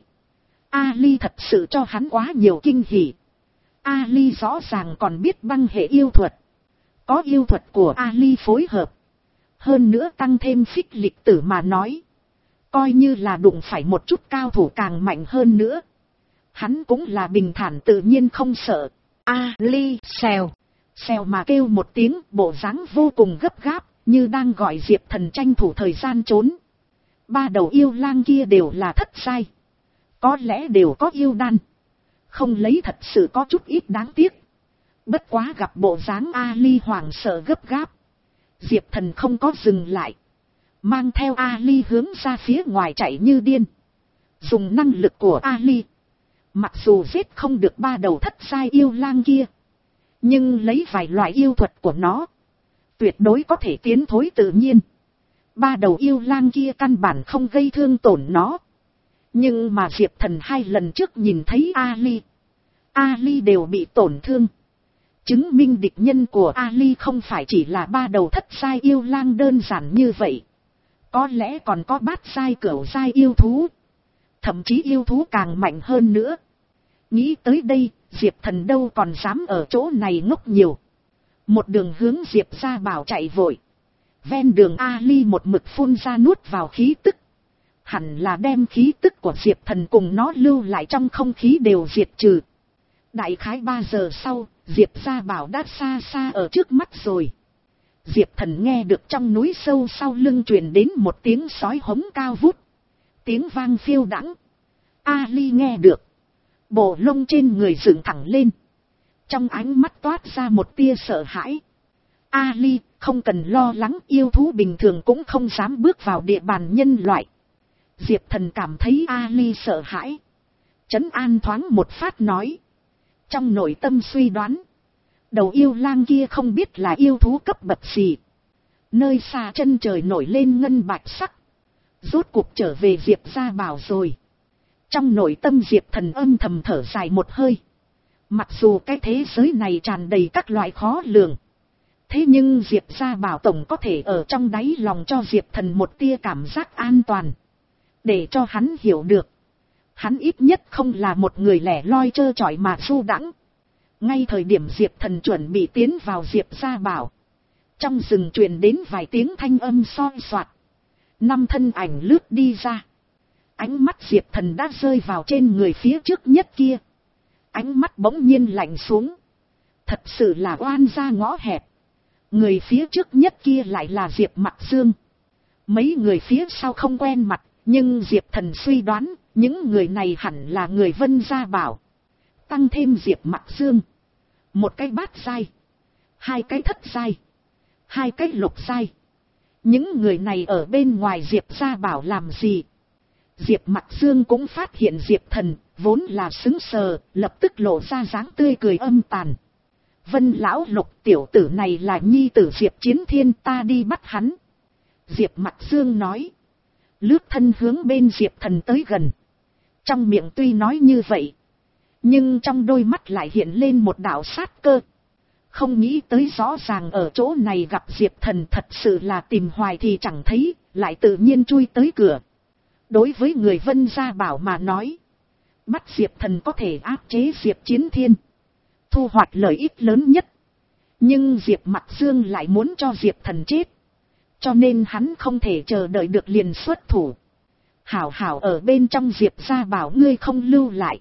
Ali thật sự cho hắn quá nhiều kinh hỉ. Ali rõ ràng còn biết băng hệ yêu thuật. Có yêu thuật của Ali phối hợp. Hơn nữa tăng thêm phích lịch tử mà nói. Coi như là đụng phải một chút cao thủ càng mạnh hơn nữa. Hắn cũng là bình thản tự nhiên không sợ. Ali xèo. Xèo mà kêu một tiếng, bộ dáng vô cùng gấp gáp, như đang gọi Diệp Thần tranh thủ thời gian trốn. Ba đầu yêu lang kia đều là thất giai. Có lẽ đều có yêu đan. Không lấy thật sự có chút ít đáng tiếc. Bất quá gặp bộ dáng Ali hoảng sợ gấp gáp. Diệp Thần không có dừng lại. Mang theo Ali hướng ra phía ngoài chạy như điên. Dùng năng lực của Ali. Mặc dù giết không được ba đầu thất giai yêu lang kia. Nhưng lấy vài loại yêu thuật của nó. Tuyệt đối có thể tiến thối tự nhiên. Ba đầu yêu lang kia căn bản không gây thương tổn nó. Nhưng mà Diệp Thần hai lần trước nhìn thấy Ali. Ali đều bị tổn thương. Chứng minh địch nhân của Ali không phải chỉ là ba đầu thất giai yêu lang đơn giản như vậy. Có lẽ còn có bát giai cửu giai yêu thú. Thậm chí yêu thú càng mạnh hơn nữa. Nghĩ tới đây, Diệp Thần đâu còn dám ở chỗ này ngốc nhiều. Một đường hướng Diệp Gia Bảo chạy vội. Ven đường Ali một mực phun ra nuốt vào khí tức. Hẳn là đem khí tức của Diệp Thần cùng nó lưu lại trong không khí đều diệt trừ. Đại khái ba giờ sau, Diệp Gia Bảo đã xa xa ở trước mắt rồi. Diệp Thần nghe được trong núi sâu sau lưng truyền đến một tiếng sói hống cao vút. Tiếng vang phiêu đãng. Ali nghe được. Bộ lông trên người dựng thẳng lên. Trong ánh mắt toát ra một tia sợ hãi. Ali, không cần lo lắng, yêu thú bình thường cũng không dám bước vào địa bàn nhân loại. Diệp Thần cảm thấy Ali sợ hãi. Trấn an thoáng một phát nói. Trong nội tâm suy đoán. Đầu yêu lang kia không biết là yêu thú cấp bậc gì. Nơi xa chân trời nổi lên ngân bạch sắc. Rốt cuộc trở về Diệp Gia Bảo rồi. Trong nội tâm Diệp Thần âm thầm thở dài một hơi. Mặc dù cái thế giới này tràn đầy các loại khó lường. Thế nhưng Diệp Gia Bảo tổng có thể ở trong đáy lòng cho Diệp Thần một tia cảm giác an toàn. Để cho hắn hiểu được. Hắn ít nhất không là một người lẻ loi trơ trọi mà du đãng. Ngay thời điểm Diệp Thần chuẩn bị tiến vào Diệp Gia Bảo. Trong rừng truyền đến vài tiếng thanh âm soi soạt. Năm thân ảnh lướt đi ra. Ánh mắt Diệp Thần đã rơi vào trên người phía trước nhất kia. Ánh mắt bỗng nhiên lạnh xuống. Thật sự là oan gia ngõ hẹp. Người phía trước nhất kia lại là Diệp Mặc Dương. Mấy người phía sau không quen mặt, nhưng Diệp Thần suy đoán, những người này hẳn là người Vân Gia Bảo. Tăng thêm Diệp Mặc Dương. Một cái bát giai, hai cái thất giai, hai cái lục giai. Những người này ở bên ngoài Diệp Gia Bảo làm gì? Diệp Mặc Dương cũng phát hiện Diệp Thần, vốn là sững sờ, lập tức lộ ra dáng tươi cười âm tàn. Vân lão Lục, tiểu tử này là nhi tử Diệp Chiến Thiên, ta đi bắt hắn. Diệp Mặc Dương nói. Lướt thân hướng bên Diệp Thần tới gần. Trong miệng tuy nói như vậy, nhưng trong đôi mắt lại hiện lên một đạo sát cơ. Không nghĩ tới rõ ràng ở chỗ này gặp Diệp Thần, thật sự là tìm hoài thì chẳng thấy, lại tự nhiên chui tới cửa. Đối với người Vân Gia Bảo mà nói, bắt Diệp Thần có thể áp chế Diệp Chiến Thiên, thu hoạch lợi ích lớn nhất. Nhưng Diệp Mặc Dương lại muốn cho Diệp Thần chết, cho nên hắn không thể chờ đợi được liền xuất thủ. Hảo hảo ở bên trong Diệp Gia Bảo ngươi không lưu lại,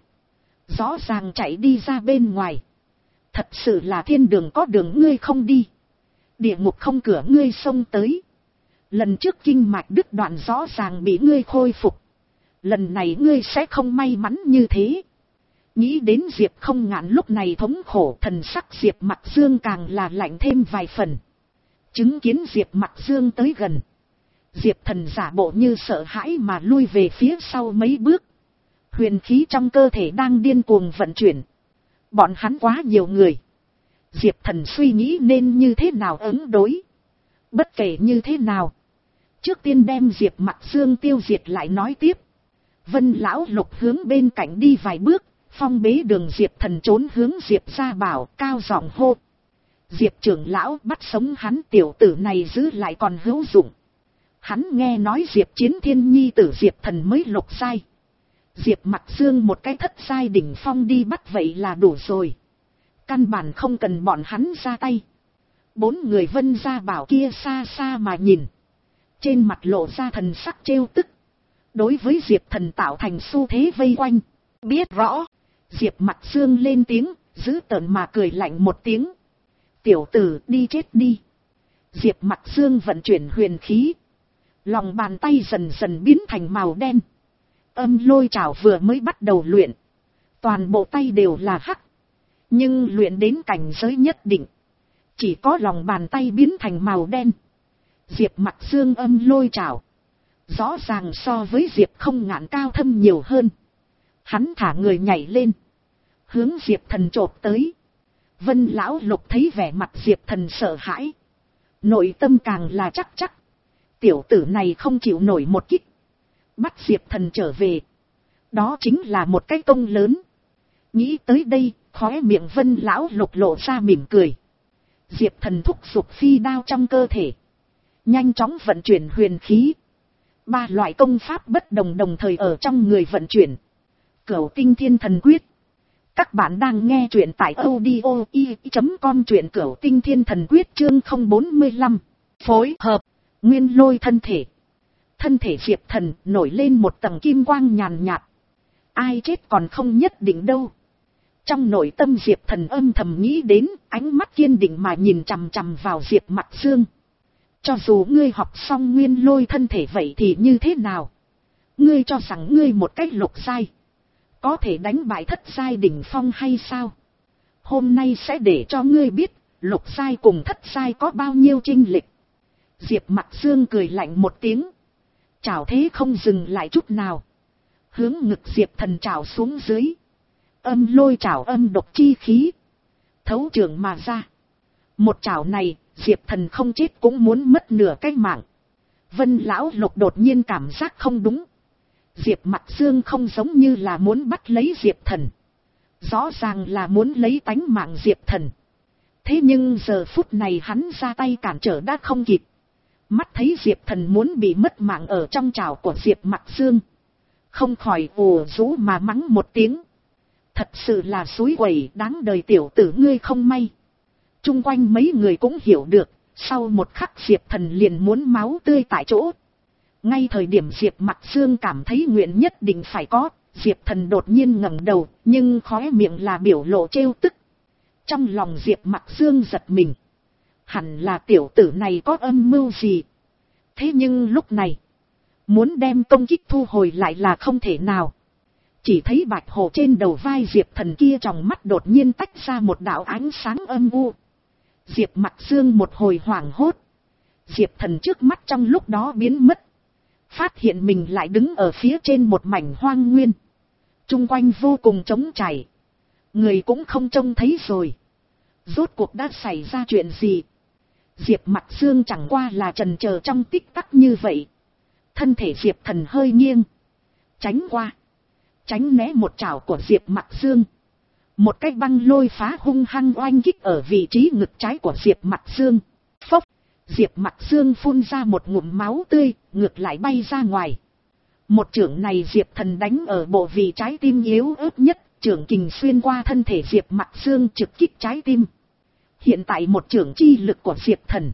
rõ ràng chạy đi ra bên ngoài. Thật sự là thiên đường có đường ngươi không đi, địa ngục không cửa ngươi xông tới. Lần trước kinh mạch đứt đoạn rõ ràng bị ngươi khôi phục, lần này ngươi sẽ không may mắn như thế. Nghĩ đến Diệp Không Ngạn lúc này thống khổ, thần sắc Diệp Mặc Dương càng là lạnh thêm vài phần. Chứng kiến Diệp Mặc Dương tới gần, Diệp Thần giả bộ như sợ hãi mà lui về phía sau mấy bước. Huyền khí trong cơ thể đang điên cuồng vận chuyển. Bọn hắn quá nhiều người, Diệp Thần suy nghĩ nên như thế nào ứng đối. Bất kể như thế nào, trước tiên đem Diệp Mặc Dương tiêu diệt lại nói tiếp. Vân lão Lục hướng bên cạnh đi vài bước, phong bế đường Diệp Thần trốn hướng Diệp Gia Bảo, cao giọng hô. Diệp trưởng lão, bắt sống hắn, tiểu tử này giữ lại còn hữu dụng. Hắn nghe nói Diệp Chiến Thiên nhi tử Diệp Thần mới lục giai, Diệp Mặc Dương một cái thất giai đỉnh phong đi bắt vậy là đủ rồi. Căn bản không cần bọn hắn ra tay. Bốn người Vân Gia Bảo kia xa xa mà nhìn, trên mặt lộ ra thần sắc trêu tức. Đối với Diệp Thần tạo thành xu thế vây quanh. Biết rõ, Diệp Mặc Dương lên tiếng, giữ tợn mà cười lạnh một tiếng. Tiểu tử, đi chết đi. Diệp Mặc Dương vận chuyển huyền khí, lòng bàn tay dần dần biến thành màu đen. Âm lôi trảo vừa mới bắt đầu luyện, toàn bộ tay đều là hắc. Nhưng luyện đến cảnh giới nhất định, chỉ có lòng bàn tay biến thành màu đen. Diệp Mặc Dương âm lôi trảo, rõ ràng so với Diệp Không Ngạn cao thâm nhiều hơn. Hắn thả người nhảy lên, hướng Diệp Thần chộp tới. Vân lão Lục thấy vẻ mặt Diệp Thần sợ hãi, nội tâm càng là chắc chắc. Tiểu tử này không chịu nổi một kích, bắt Diệp Thần trở về, đó chính là một cái công lớn. Nghĩ tới đây, khóe miệng Vân lão Lục lộ ra mỉm cười. Diệp Thần thúc giục phi đao trong cơ thể, nhanh chóng vận chuyển huyền khí. Ba loại công pháp bất đồng đồng thời ở trong người vận chuyển. Cửu Tinh Thiên Thần Quyết. Các bạn đang nghe truyện tại audio i chấm com, truyện Cửu Tinh Thiên Thần Quyết chương không bốn lăm. Phối hợp, nguyên lôi thân thể. Thân thể Diệp Thần nổi lên một tầng kim quang nhàn nhạt. Ai chết còn không nhất định đâu. Trong nội tâm Diệp Thần âm thầm nghĩ đến, ánh mắt kiên định mà nhìn chằm chằm vào Diệp Mặc Dương. Cho dù ngươi học xong nguyên lôi thân thể vậy thì như thế nào? Ngươi cho rằng ngươi một cách lục giai có thể đánh bại thất giai đỉnh phong hay sao? Hôm nay sẽ để cho ngươi biết, lục giai cùng thất giai có bao nhiêu chênh lệch. Diệp Mặc Dương cười lạnh một tiếng, chảo thế không dừng lại chút nào, hướng ngực Diệp Thần chảo xuống dưới. Âm lôi chảo âm độc chi khí, thấu trường mà ra. Một chảo này, Diệp Thần không chết cũng muốn mất nửa cái mạng. Vân lão Lục đột nhiên cảm giác không đúng. Diệp Mặc Dương không giống như là muốn bắt lấy Diệp Thần, rõ ràng là muốn lấy tánh mạng Diệp Thần. Thế nhưng giờ phút này hắn ra tay cản trở đã không kịp. Mắt thấy Diệp Thần muốn bị mất mạng ở trong chảo của Diệp Mặc Dương, không khỏi ồ rú mà mắng một tiếng. Thật sự là xúi quẩy, đáng đời tiểu tử ngươi không may. Chung quanh mấy người cũng hiểu được, sau một khắc Diệp Thần liền muốn máu tươi tại chỗ. Ngay thời điểm Diệp Mặc Dương cảm thấy nguyện nhất định phải có, Diệp Thần đột nhiên ngẩng đầu, nhưng khóe miệng là biểu lộ trêu tức. Trong lòng Diệp Mặc Dương giật mình. Hẳn là tiểu tử này có âm mưu gì. Thế nhưng lúc này, muốn đem công kích thu hồi lại là không thể nào. Chỉ thấy bạch hổ trên đầu vai Diệp Thần kia trong mắt đột nhiên tách ra một đạo ánh sáng âm u. Diệp Mặc Dương một hồi hoảng hốt. Diệp Thần trước mắt trong lúc đó biến mất. Phát hiện mình lại đứng ở phía trên một mảnh hoang nguyên. Trung quanh vô cùng trống trải. Người cũng không trông thấy rồi. Rốt cuộc đã xảy ra chuyện gì? Diệp Mặc Dương chẳng qua là trần chờ trong tích tắc như vậy. Thân thể Diệp Thần hơi nghiêng. Tránh qua. Tránh né một chảo của Diệp Mặc Dương. Một cái băng lôi phá hung hăng oanh kích ở vị trí ngực trái của Diệp Mặc Dương. Phốc. Diệp Mặc Dương phun ra một ngụm máu tươi, ngược lại bay ra ngoài. Một chưởng này Diệp Thần đánh ở bộ vị trái tim yếu ớt nhất, chưởng kình xuyên qua thân thể Diệp Mặc Dương trực kích trái tim. Hiện tại một chưởng chi lực của Diệp Thần,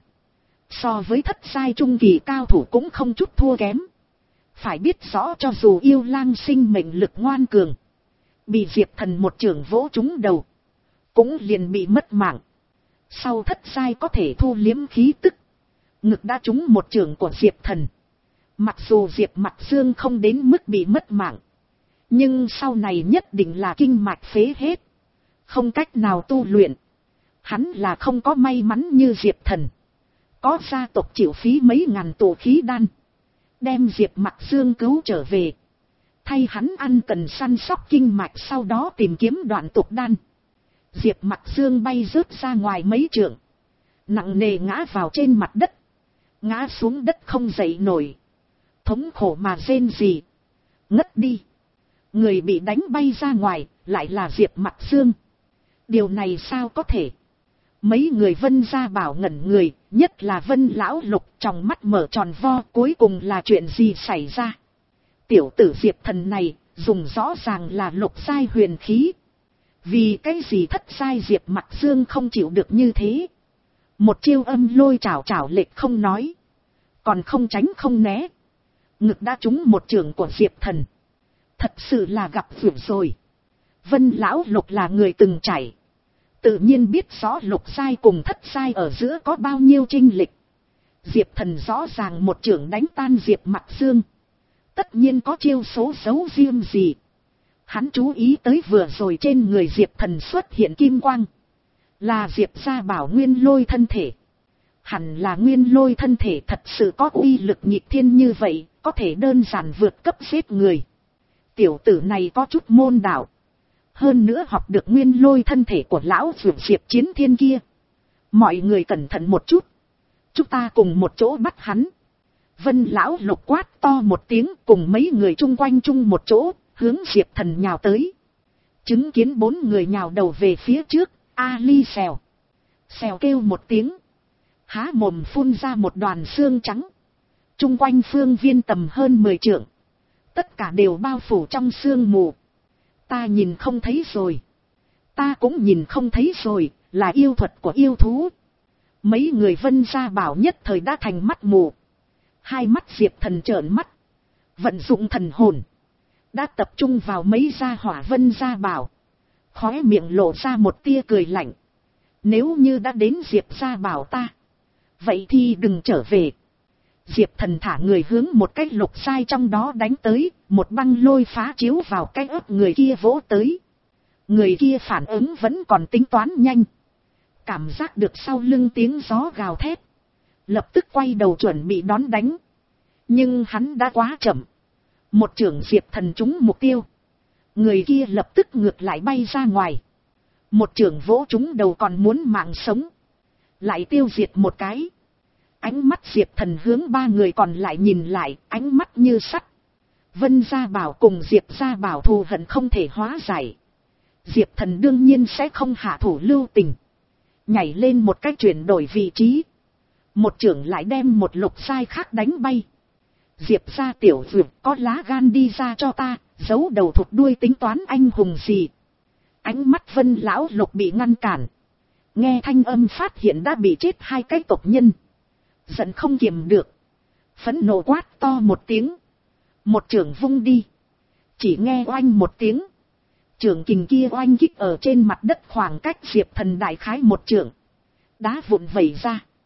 so với thất giai trung kỳ cao thủ cũng không chút thua kém. Phải biết rõ cho dù yêu lang sinh mệnh lực ngoan cường, bị Diệp Thần một chưởng vỗ trúng đầu, cũng liền bị mất mạng. Sau thất giai có thể thu liếm khí tức, ngực đã trúng một chưởng của Diệp Thần. Mặc dù Diệp Mặc Dương không đến mức bị mất mạng, nhưng sau này nhất định là kinh mạch phế hết, không cách nào tu luyện. Hắn là không có may mắn như Diệp Thần, có gia tộc chịu phí mấy ngàn tổ khí đan, đem Diệp Mặc Dương cứu trở về, thay hắn ăn cần săn sóc kinh mạch, sau đó tìm kiếm đoạn tục đan. Diệp Mặc Dương bay rớt ra ngoài mấy trượng, nặng nề ngã vào trên mặt đất, ngã xuống đất không dậy nổi, thống khổ mà rên rỉ, ngất đi. Người bị đánh bay ra ngoài lại là Diệp Mặc Dương. Điều này sao có thể? Mấy người Vân Gia Bảo ngẩn người, nhất là Vân Lão Lục trong mắt mở tròn vo, cuối cùng là chuyện gì xảy ra? Tiểu tử Diệp Thần này dùng rõ ràng là lục giai huyền khí. Vì cái gì thất giai Diệp Mặc Dương không chịu được như thế? Một chiêu âm lôi chảo chảo lệch không nói, còn không tránh không né, ngực đã trúng một chưởng của Diệp Thần. Thật sự là gặp vượt rồi. Vân Lão Lục là người từng trải, tự nhiên biết rõ lục giai cùng thất giai ở giữa có bao nhiêu chênh lệch. Diệp Thần rõ ràng một chưởng đánh tan Diệp Mặc Dương, tất nhiên có chiêu số xấu riêng gì. Hắn chú ý tới vừa rồi trên người Diệp Thần xuất hiện kim quang, là Diệp Gia Bảo nguyên lôi thân thể. Hẳn là nguyên lôi thân thể thật sự có uy lực nhịp thiên như vậy, có thể đơn giản vượt cấp giết người. Tiểu tử này có chút môn đạo, hơn nữa học được nguyên lôi thân thể của lão vượt Diệp Chiến Thiên kia. Mọi người cẩn thận một chút, chúng ta cùng một chỗ bắt hắn. Vân Lão Lục quát to một tiếng, cùng mấy người chung quanh chung một chỗ, hướng Diệp Thần nhào tới. Chứng kiến bốn người nhào đầu về phía trước, Ali xèo. Xèo kêu một tiếng, há mồm phun ra một đoàn xương trắng. Chung quanh phương viên tầm hơn mười trượng, tất cả đều bao phủ trong sương mù. Ta nhìn không thấy rồi. Ta cũng nhìn không thấy rồi, là yêu thuật của yêu thú. Mấy người Vân Gia Bảo nhất thời đã thành mắt mù. Hai mắt Diệp Thần trợn mắt, vận dụng thần hồn, đã tập trung vào mấy gia hỏa Vân Gia Bảo. Khóe miệng lộ ra một tia cười lạnh. Nếu như đã đến Diệp Gia Bảo ta, vậy thì đừng trở về. Diệp Thần thả người hướng một cái lục sai trong đó đánh tới, một băng lôi phá chiếu vào cái ớt người kia vỗ tới. Người kia phản ứng vẫn còn tính toán nhanh, cảm giác được sau lưng tiếng gió gào thét, lập tức quay đầu chuẩn bị đón đánh. Nhưng hắn đã quá chậm, một chưởng Diệp Thần trúng mục tiêu, người kia lập tức ngược lại bay ra ngoài. Một chưởng vỗ trúng đầu còn muốn mạng sống, lại tiêu diệt một cái. Ánh mắt Diệp Thần hướng ba người còn lại nhìn lại, ánh mắt như sắt. Vân Gia Bảo cùng Diệp Gia Bảo thù hận không thể hóa giải. Diệp Thần đương nhiên sẽ không hạ thủ lưu tình, nhảy lên một cách chuyển đổi vị trí, một chưởng lại đem một lục sai khác đánh bay. Diệp Gia tiểu vượt có lá gan đi ra cho ta, giấu đầu thụt đuôi tính toán anh hùng gì. Ánh mắt Vân Lão Lục bị ngăn cản, nghe thanh âm phát hiện đã bị chết hai cái tộc nhân, giận không kiềm được, phẫn nộ quát to một tiếng, một chưởng vung đi. Chỉ nghe oanh một tiếng, chưởng kình kia oanh kích ở trên mặt đất khoảng cách Diệp Thần đại khái một chưởng, đá vụn vẩy ra,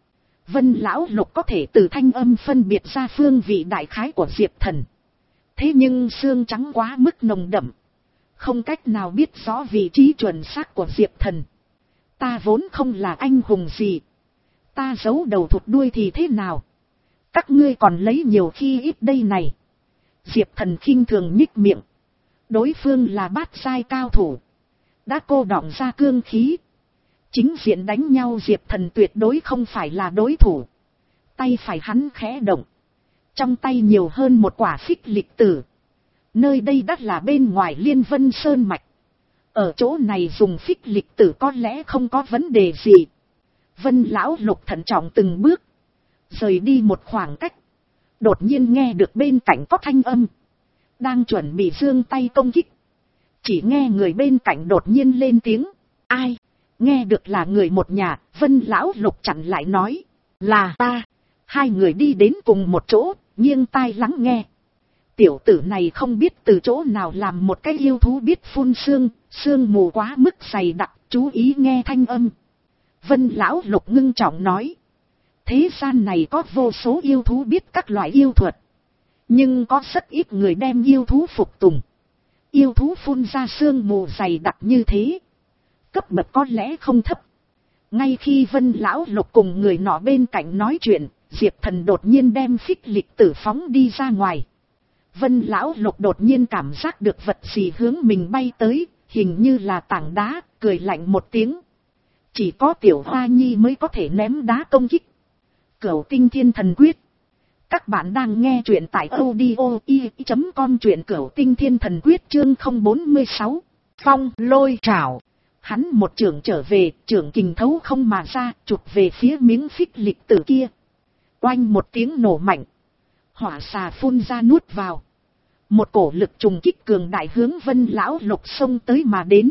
Vân Lão Lục có thể từ thanh âm phân biệt ra phương vị đại khái của Diệp Thần. Thế nhưng xương trắng quá mức nồng đậm, không cách nào biết rõ vị trí chuẩn xác của Diệp Thần. Ta vốn không là anh hùng gì, ta giấu đầu thụt đuôi thì thế nào? Các ngươi còn lấy nhiều khi ít đây này. Diệp Thần khinh thường nhích miệng. Đối phương là bát giai cao thủ, đã cô đọng ra cương khí. Chính diện đánh nhau Diệp Thần tuyệt đối không phải là đối thủ. Tay phải hắn khẽ động, trong tay nhiều hơn một quả phích lịch tử. Nơi đây đất là bên ngoài Liên Vân Sơn Mạch. Ở chỗ này dùng phích lịch tử có lẽ không có vấn đề gì. Vân Lão Lục thận trọng từng bước, rời đi một khoảng cách. Đột nhiên nghe được bên cạnh có thanh âm, đang chuẩn bị giương tay công kích. Chỉ nghe người bên cạnh đột nhiên lên tiếng. Ai? Nghe được là người một nhà. Vân Lão Lục chặn lại nói. Là ta. Hai người đi đến cùng một chỗ, nghiêng tai lắng nghe. Tiểu tử này không biết từ chỗ nào làm một cái yêu thú biết phun sương, sương mù quá mức dày đặc, chú ý nghe thanh âm. Vân Lão Lục ngưng trọng nói. Thế gian này có vô số yêu thú biết các loại yêu thuật, nhưng có rất ít người đem yêu thú phục tùng. Yêu thú phun ra sương mù dày đặc như thế, cấp bậc có lẽ không thấp. Ngay khi Vân Lão Lục cùng người nọ bên cạnh nói chuyện, Diệp Thần đột nhiên đem phích lịch tử phóng đi ra ngoài. Vân Lão Lục đột nhiên cảm giác được vật gì hướng mình bay tới, hình như là tảng đá, cười lạnh một tiếng. Chỉ có Tiểu Hoa Nhi mới có thể ném đá công kích. Cửu Tinh Thiên Thần Quyết. Các bạn đang nghe truyện tại audio i chấm com, truyện Cửu Tinh Thiên Thần Quyết chương không bốn sáu. Phong lôi trảo. Hắn một chưởng trở về, chưởng kình thấu không mà ra, chụp về phía miếng phích lịch tử kia. Oanh một tiếng nổ mạnh, hỏa xà phun ra nuốt vào. Một cổ lực trùng kích cường đại hướng Vân Lão Lục xông tới mà đến.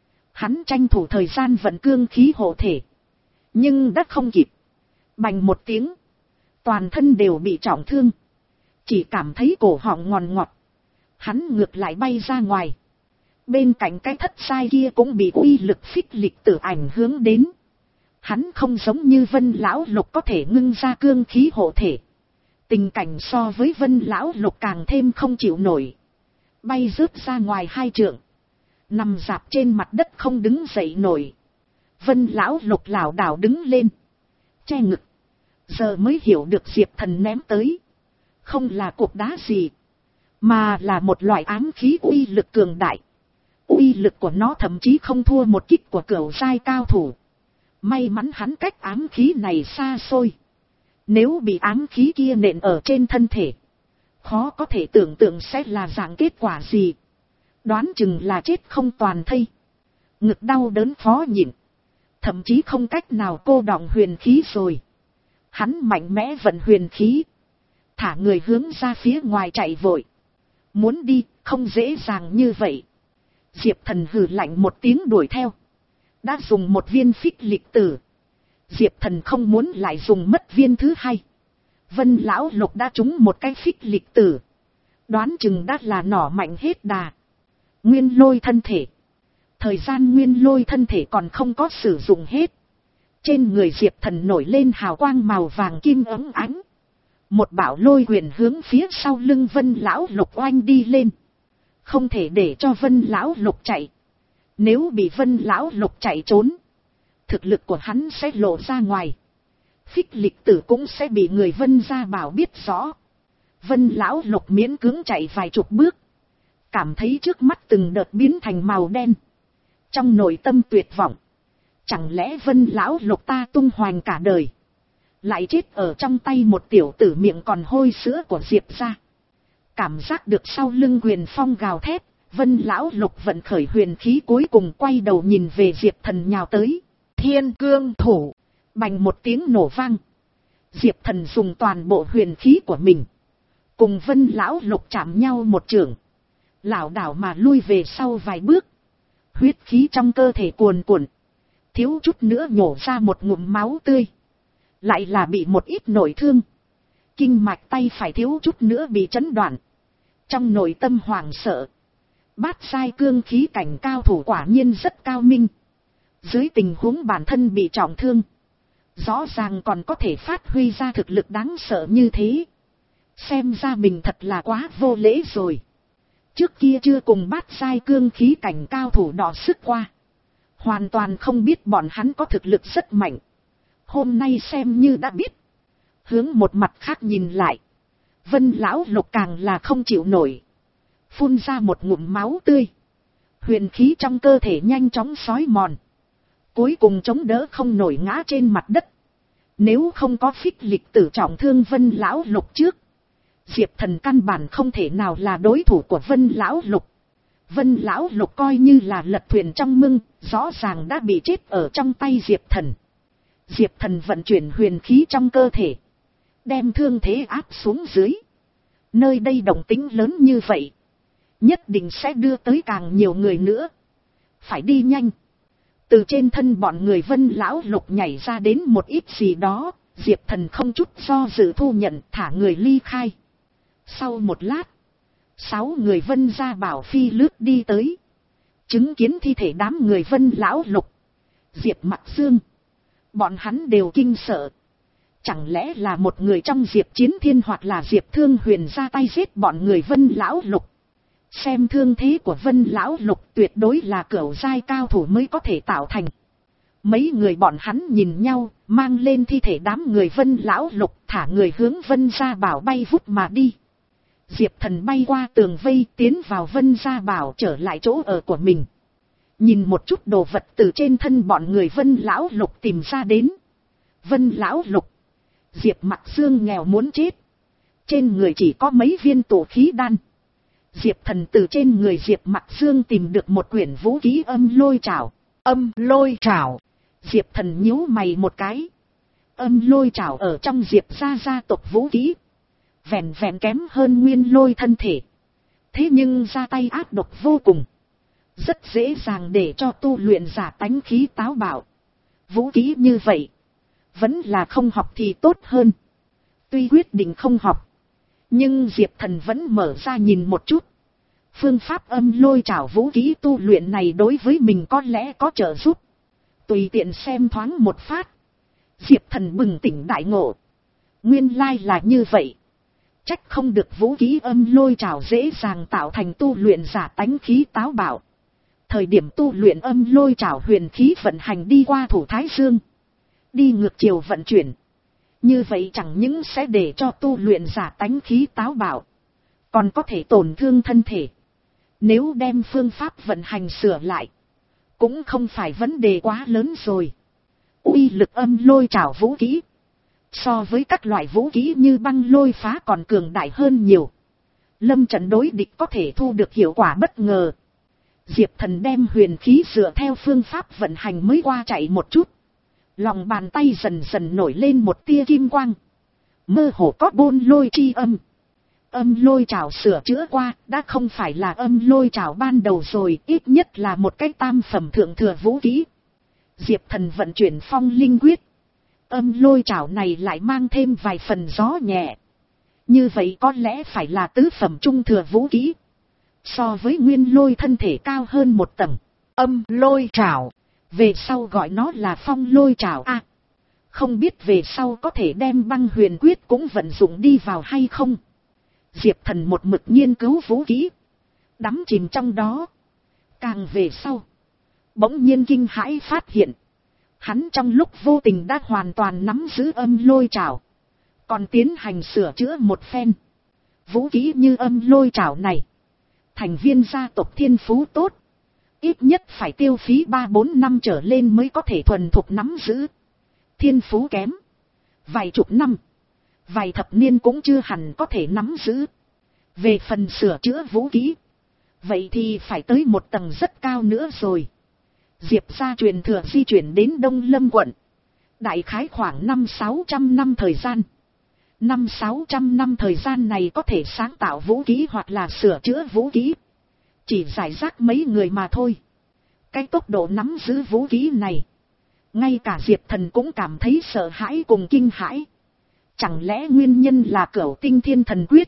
Hắn tranh thủ thời gian vận cương khí hộ thể, nhưng đã không kịp. Bành một tiếng, toàn thân đều bị trọng thương, chỉ cảm thấy cổ họng ngọt ngọt. Hắn ngược lại bay ra ngoài. Bên cạnh cái thất sai kia cũng bị uy lực phích lịch tử ảnh hướng đến. Hắn không giống như Vân Lão Lục có thể ngưng ra cương khí hộ thể. Tình cảnh so với Vân Lão Lục càng thêm không chịu nổi. Bay rớt ra ngoài hai trượng, nằm dạp trên mặt đất không đứng dậy nổi. Vân Lão Lục lảo đảo đứng lên, che ngực. Giờ mới hiểu được Diệp Thần ném tới không là cục đá gì, mà là một loại ám khí uy lực cường đại. Uy lực của nó thậm chí không thua một kích của cửu giai cao thủ. May mắn hắn cách ám khí này xa xôi. Nếu bị ám khí kia nện ở trên thân thể, khó có thể tưởng tượng sẽ là dạng kết quả gì. Đoán chừng là chết không toàn thây. Ngực đau đớn khó nhịn, thậm chí không cách nào cô đọng huyền khí rồi. Hắn mạnh mẽ vận huyền khí, thả người hướng ra phía ngoài chạy vội. Muốn đi, không dễ dàng như vậy. Diệp Thần hừ lạnh một tiếng đuổi theo. Đã dùng một viên phích lịch tử, Diệp Thần không muốn lại dùng mất viên thứ hai. Vân Lão Lục đã trúng một cái phích lịch tử, đoán chừng đã là nỏ mạnh hết đà. Nguyên lôi thân thể. Thời gian nguyên lôi thân thể còn không có sử dụng hết. Trên người Diệp Thần nổi lên hào quang màu vàng kim ấm ánh. Một bảo lôi quyền hướng phía sau lưng Vân Lão Lục oanh đi lên. Không thể để cho Vân Lão Lục chạy. Nếu bị Vân Lão Lục chạy trốn, thực lực của hắn sẽ lộ ra ngoài. Phích lịch tử cũng sẽ bị người Vân gia bảo biết rõ. Vân Lão Lục miễn cưỡng chạy vài chục bước, cảm thấy trước mắt từng đợt biến thành màu đen. Trong nội tâm tuyệt vọng. Chẳng lẽ Vân Lão Lục ta tung hoành cả đời, lại chết ở trong tay một tiểu tử miệng còn hôi sữa của Diệp gia. Cảm giác được sau lưng huyền phong gào thét, Vân Lão Lục vận khởi huyền khí cuối cùng quay đầu nhìn về Diệp Thần nhào tới. Thiên cương thủ. Bành một tiếng nổ vang. Diệp Thần dùng toàn bộ huyền khí của mình, cùng Vân Lão Lục chạm nhau một chưởng, lảo đảo mà lui về sau vài bước. Huyết khí trong cơ thể cuồn cuộn, thiếu chút nữa nhổ ra một ngụm máu tươi. Lại là bị một ít nội thương. Kinh mạch tay phải thiếu chút nữa bị chấn đoạn. Trong nội tâm hoảng sợ. Bát sai cương khí cảnh cao thủ quả nhiên rất cao minh. Dưới tình huống bản thân bị trọng thương, Rõ ràng còn có thể phát huy ra thực lực đáng sợ như thế. Xem ra mình thật là quá vô lễ rồi. Trước kia chưa cùng bát giai cương khí cảnh cao thủ đọ sức qua. Hoàn toàn không biết bọn hắn có thực lực rất mạnh. Hôm nay xem như đã biết. Hướng một mặt khác nhìn lại. Vân lão lục càng là không chịu nổi. Phun ra một ngụm máu tươi. Huyền khí trong cơ thể nhanh chóng xói mòn. Cuối cùng chống đỡ không nổi ngã trên mặt đất. Nếu không có phích lịch tử trọng thương Vân lão lục trước. Diệp Thần căn bản không thể nào là đối thủ của Vân lão lục. Vân lão lục coi như là lật thuyền trong mưng, rõ ràng đã bị chết ở trong tay Diệp Thần. Diệp Thần vận chuyển huyền khí trong cơ thể. Đem thương thế áp xuống dưới. Nơi đây động tĩnh lớn như vậy. Nhất định sẽ đưa tới càng nhiều người nữa. Phải đi nhanh. Từ trên thân bọn người Vân lão lục nhảy ra đến một ít gì đó. Diệp Thần không chút do dự thu nhận, thả người ly khai. Sau một lát. Sáu người Vân gia bảo phi lướt đi tới. Chứng kiến thi thể đám người Vân lão lục. Diệp Mặc Dương. Bọn hắn đều kinh sợ. Chẳng lẽ là một người trong Diệp Chiến Thiên hoặc là Diệp Thương Huyền ra tay giết bọn người Vân lão lục. Xem thương thế của Vân lão lục tuyệt đối là cửu giai cao thủ mới có thể tạo thành. Mấy người bọn hắn nhìn nhau, mang lên thi thể đám người Vân lão lục, thả người hướng Vân gia bảo bay vút mà đi. Diệp Thần bay qua tường vây, tiến vào Vân gia bảo, trở lại chỗ ở của mình. Nhìn một chút đồ vật từ trên thân bọn người Vân lão lục tìm ra đến. Vân lão lục. Diệp Mặc Dương nghèo muốn chết. Trên người chỉ có mấy viên tổ khí đan. Diệp Thần từ trên người Diệp Mặc Dương tìm được một quyển vũ khí âm lôi trảo. Âm lôi trảo. Diệp Thần nhíu mày một cái. Âm lôi trảo ở trong Diệp gia gia tộc vũ khí. Vẹn vẹn kém hơn nguyên lôi thân thể. Thế nhưng ra tay ác độc vô cùng. Rất dễ dàng để cho tu luyện giả tánh khí táo bạo. Vũ khí như vậy. Vẫn là không học thì tốt hơn. Tuy quyết định không học. Nhưng Diệp Thần vẫn mở ra nhìn một chút. Phương pháp âm lôi trảo vũ khí tu luyện này đối với mình có lẽ có trợ giúp. Tùy tiện xem thoáng một phát. Diệp Thần bừng tỉnh đại ngộ. Nguyên lai là như vậy. Trách không được vũ khí âm lôi trảo dễ dàng tạo thành tu luyện giả tánh khí táo bạo. Thời điểm tu luyện âm lôi trảo huyền khí vận hành đi qua thủ thái dương. Đi ngược chiều vận chuyển. Như vậy chẳng những sẽ để cho tu luyện giả tánh khí táo bạo. Còn có thể tổn thương thân thể. Nếu đem phương pháp vận hành sửa lại. Cũng không phải vấn đề quá lớn rồi. Uy lực âm lôi trảo vũ khí. So với các loại vũ khí như băng lôi phá còn cường đại hơn nhiều. Lâm trận đối địch có thể thu được hiệu quả bất ngờ. Diệp Thần đem huyền khí dựa theo phương pháp vận hành mới qua chạy một chút. Lòng bàn tay dần dần nổi lên một tia kim quang. Mơ hồ có bôn lôi chi âm. Âm lôi trảo sửa chữa qua, đã không phải là âm lôi trảo ban đầu rồi, ít nhất là một cái tam phẩm thượng thừa vũ khí. Diệp Thần vận chuyển phong linh quyết. Âm lôi trảo này lại mang thêm vài phần gió nhẹ. Như vậy có lẽ phải là tứ phẩm trung thừa vũ khí. So với nguyên lôi thân thể cao hơn một tầng. Âm lôi trảo. Về sau gọi nó là phong lôi trảo a. À, không biết về sau có thể đem băng huyền quyết cũng vận dụng đi vào hay không. Diệp Thần một mực nghiên cứu vũ khí. Đắm chìm trong đó. Càng về sau. Bỗng nhiên kinh hãi phát hiện. Hắn trong lúc vô tình đã hoàn toàn nắm giữ âm lôi trảo. Còn tiến hành sửa chữa một phen. Vũ khí như âm lôi trảo này. Thành viên gia tộc thiên phú tốt. Ít nhất phải tiêu phí ba bốn năm trở lên mới có thể thuần thục nắm giữ. Thiên phú kém. Vài chục năm. Vài thập niên cũng chưa hẳn có thể nắm giữ. Về phần sửa chữa vũ khí. Vậy thì phải tới một tầng rất cao nữa rồi. Diệp gia truyền thừa di chuyển đến Đông Lâm quận. Đại khái khoảng năm sáu trăm năm thời gian. Năm sáu trăm năm thời gian này có thể sáng tạo vũ khí hoặc là sửa chữa vũ khí. Chỉ giải rác mấy người mà thôi. Cái tốc độ nắm giữ vũ khí này. Ngay cả Diệp Thần cũng cảm thấy sợ hãi cùng kinh hãi. Chẳng lẽ nguyên nhân là Cửu Tinh Thiên Thần Quyết.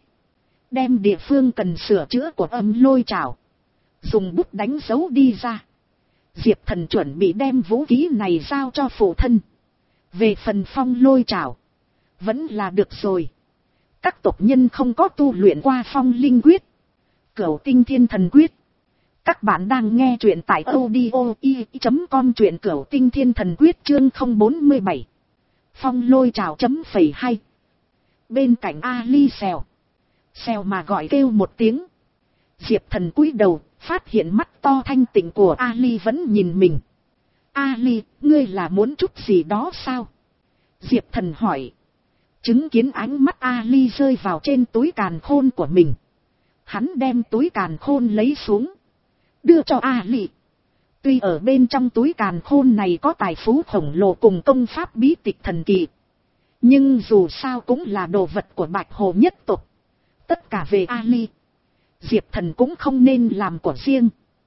Đem địa phương cần sửa chữa của âm lôi trảo. Dùng bút đánh dấu đi ra. Diệp Thần chuẩn bị đem vũ khí này giao cho phụ thân. Về phần phong lôi trảo, vẫn là được rồi. Các tộc nhân không có tu luyện qua phong linh quyết, cửu tinh thiên thần quyết. Các bạn đang nghe truyện tại audio i chấm com, truyện cửu tinh thiên thần quyết chương không bốn mươi bảy. Phong lôi trảo chấm phẩy hai. Bên cạnh Ali xèo. Xèo mà gọi kêu một tiếng. Diệp Thần cúi đầu, phát hiện mắt to thanh tịnh của Ali vẫn nhìn mình. Ali, ngươi là muốn chút gì đó sao? Diệp Thần hỏi. Chứng kiến ánh mắt Ali rơi vào trên túi càn khôn của mình. Hắn đem túi càn khôn lấy xuống, đưa cho Ali. Tuy ở bên trong túi càn khôn này có tài phú khổng lồ cùng công pháp bí tịch thần kỳ, nhưng dù sao cũng là đồ vật của Bạch Hồ nhất tộc. Tất cả về Ali, Diệp Thần cũng không nên làm của riêng.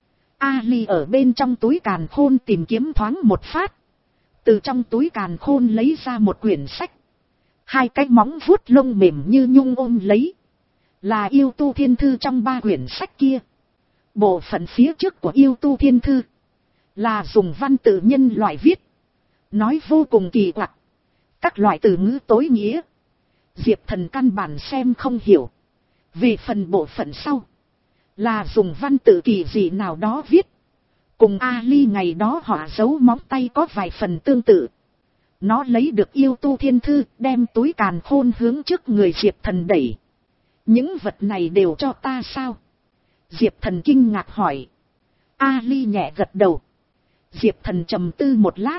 Ali ở bên trong túi càn khôn tìm kiếm thoáng một phát, từ trong túi càn khôn lấy ra một quyển sách. Hai cái móng vuốt lông mềm như nhung ôm lấy, là Yêu Tu Thiên Thư trong ba quyển sách kia. Bộ phận phía trước của Yêu Tu Thiên Thư là dùng văn tự nhân loại viết, nói vô cùng kỳ quặc, các loại từ ngữ tối nghĩa, Diệp Thần căn bản xem không hiểu. Về phần bộ phận sau, là dùng văn tự kỳ dị nào đó viết, cùng Ali ngày đó họa dấu móng tay có vài phần tương tự. Nó lấy được Yêu Tu Thiên Thư, đem túi càn khôn hướng trước người Diệp Thần đẩy. Những vật này đều cho ta sao? Diệp Thần kinh ngạc hỏi. Ali nhẹ gật đầu. Diệp Thần trầm tư một lát.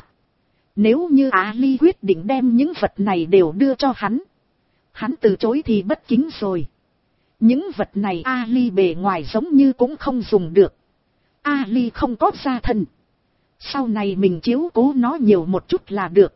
Nếu như Ali quyết định đem những vật này đều đưa cho hắn, hắn từ chối thì bất kính rồi. Những vật này Ali bề ngoài giống như cũng không dùng được. Ali không có gia thân, sau này mình chiếu cố nó nhiều một chút là được.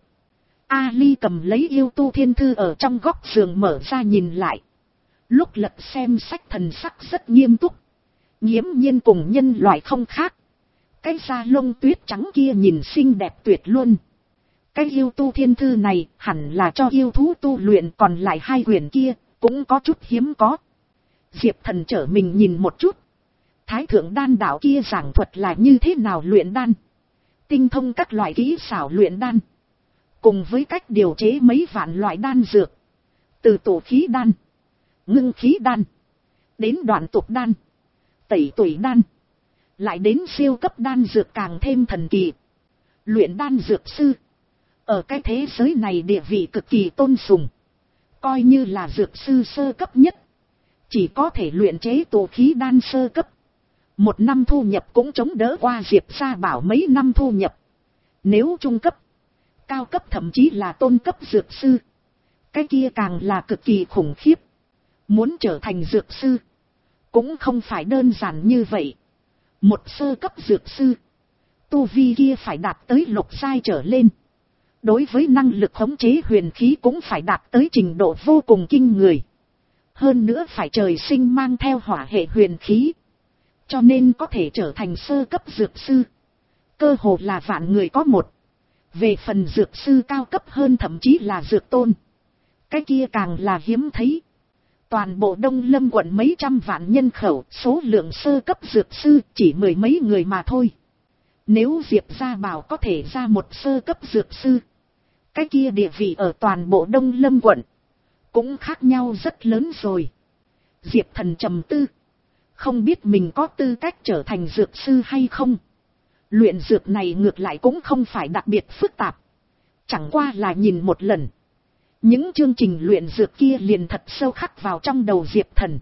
Ali cầm lấy Yêu Tu Thiên Thư ở trong góc giường mở ra nhìn lại. Lúc lật xem sách thần sắc rất nghiêm túc, nghiễm nhiên cùng nhân loại không khác. Cái da lông tuyết trắng kia nhìn xinh đẹp tuyệt luôn. Cái Yêu Tu Thiên Thư này hẳn là cho yêu thú tu luyện, còn lại hai quyển kia cũng có chút hiếm có. Diệp Thần trở mình nhìn một chút. Thái thượng đan đạo kia giảng thuật là như thế nào luyện đan, tinh thông các loại kỹ xảo luyện đan, cùng với cách điều chế mấy vạn loại đan dược, từ tổ khí đan, ngưng khí đan, đến đoạn tục đan, tẩy tuổi đan, lại đến siêu cấp đan dược càng thêm thần kỳ. Luyện đan dược sư ở cái thế giới này địa vị cực kỳ tôn sùng, coi như là dược sư sơ cấp nhất, chỉ có thể luyện chế tổ khí đan sơ cấp. Một năm thu nhập cũng chống đỡ qua Diệp gia bảo mấy năm thu nhập. Nếu trung cấp, cao cấp thậm chí là tôn cấp dược sư, cái kia càng là cực kỳ khủng khiếp. Muốn trở thành dược sư cũng không phải đơn giản như vậy. Một sơ cấp dược sư, tu vi kia phải đạt tới lục giai trở lên. Đối với năng lực khống chế huyền khí cũng phải đạt tới trình độ vô cùng kinh người. Hơn nữa phải trời sinh mang theo hỏa hệ huyền khí, cho nên có thể trở thành sơ cấp dược sư, cơ hồ là vạn người có một. Về phần dược sư cao cấp hơn thậm chí là dược tôn, cái kia càng là hiếm thấy. Toàn bộ Đông Lâm quận mấy trăm vạn nhân khẩu, số lượng sơ cấp dược sư chỉ mười mấy người mà thôi. Nếu Diệp gia bảo có thể ra một sơ cấp dược sư, cái kia địa vị ở toàn bộ Đông Lâm quận cũng khác nhau rất lớn rồi. Diệp Thần trầm tư, không biết mình có tư cách trở thành dược sư hay không. Luyện dược này ngược lại cũng không phải đặc biệt phức tạp, chẳng qua là nhìn một lần, những chương trình luyện dược kia liền thật sâu khắc vào trong đầu Diệp Thần.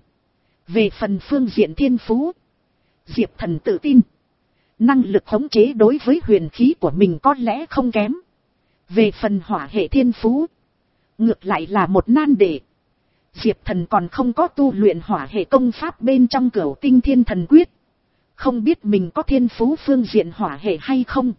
Về phần phương diện thiên phú, Diệp Thần tự tin, năng lực khống chế đối với huyền khí của mình có lẽ không kém. Về phần hỏa hệ thiên phú, ngược lại là một nan đề. Diệp Thần còn không có tu luyện hỏa hệ công pháp bên trong cửu tinh thiên thần quyết, không biết mình có thiên phú phương diện hỏa hệ hay không.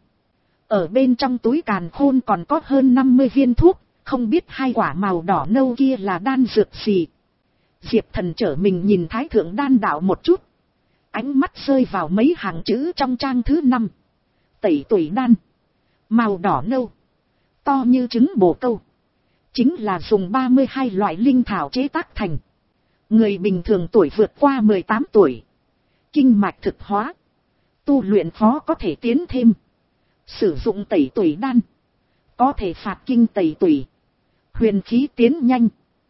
Ở bên trong túi càn khôn còn có hơn năm mươi viên thuốc, không biết hai quả màu đỏ nâu kia là đan dược gì. Diệp Thần trở mình nhìn Thái thượng đan đạo một chút, ánh mắt rơi vào mấy hàng chữ trong trang thứ năm. Tẩy tuổi đan, màu đỏ nâu, to như trứng bồ câu, chính là dùng ba mươi hai loại linh thảo chế tác thành. Người bình thường tuổi vượt qua mười tám tuổi, kinh mạch thực hóa, tu luyện khó có thể tiến thêm. Sử dụng tẩy tuổi đan, có thể phạt kinh tẩy tủy, huyền khí tiến nhanh,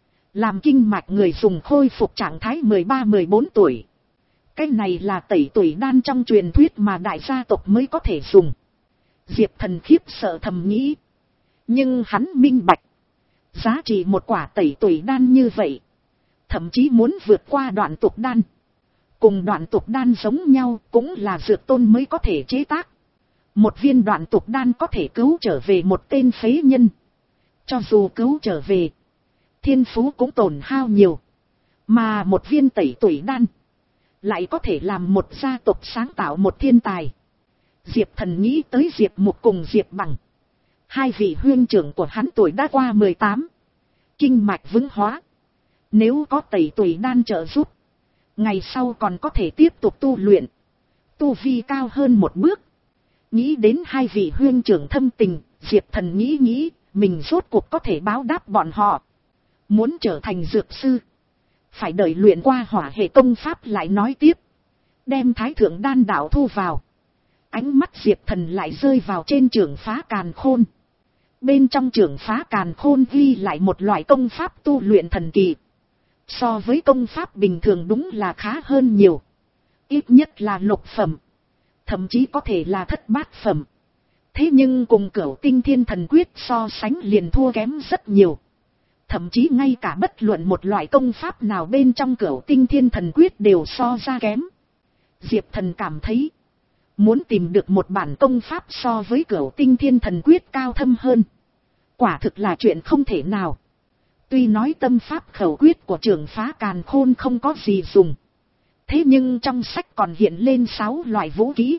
làm kinh mạch người dùng khôi phục trạng thái mười ba mười bốn tuổi. Cái này là tẩy tủy đan trong truyền thuyết mà đại gia tộc mới có thể dùng. Diệp Thần khiếp sợ thầm nghĩ. Nhưng hắn minh bạch, giá trị một quả tẩy tủy đan như vậy, thậm chí muốn vượt qua đoạn tục đan. Cùng đoạn tục đan giống nhau, cũng là dược tôn mới có thể chế tác. Một viên đoạn tục đan có thể cứu trở về một tên phế nhân. Cho dù cứu trở về, thiên phú cũng tổn hao nhiều. Mà một viên tẩy tủy đan lại có thể làm một gia tộc sáng tạo một thiên tài. Diệp Thần nghĩ tới Diệp Mục cùng Diệp Bằng. Hai vị huynh trưởng của hắn tuổi đã qua mười tám, kinh mạch vững hóa. Nếu có tẩy tủy đan trợ giúp, ngày sau còn có thể tiếp tục tu luyện, tu vi cao hơn một bước. Nghĩ đến hai vị huynh trưởng thâm tình, Diệp Thần nghĩ nghĩ, mình rốt cuộc có thể báo đáp bọn họ. Muốn trở thành dược sư, phải đợi luyện qua hỏa hệ công pháp lại nói tiếp. Đem thái thượng đan đạo thu vào. Ánh mắt Diệp Thần lại rơi vào trên trưởng phá càn khôn. Bên trong trưởng phá càn khôn ghi lại một loại công pháp tu luyện thần kỳ. So với công pháp bình thường đúng là khá hơn nhiều. Ít nhất là lục phẩm, thậm chí có thể là thất bát phẩm. Thế nhưng cùng Cửu Tinh Thiên Thần Quyết so sánh liền thua kém rất nhiều. Thậm chí ngay cả bất luận một loại công pháp nào bên trong Cửu Tinh Thiên Thần Quyết đều so ra kém. Diệp Thần cảm thấy, muốn tìm được một bản công pháp so với Cửu Tinh Thiên Thần Quyết cao thâm hơn, quả thực là chuyện không thể nào. Tuy nói tâm pháp khẩu quyết của trưởng phá càn khôn không có gì dùng, thế nhưng trong sách còn hiện lên sáu loại vũ khí.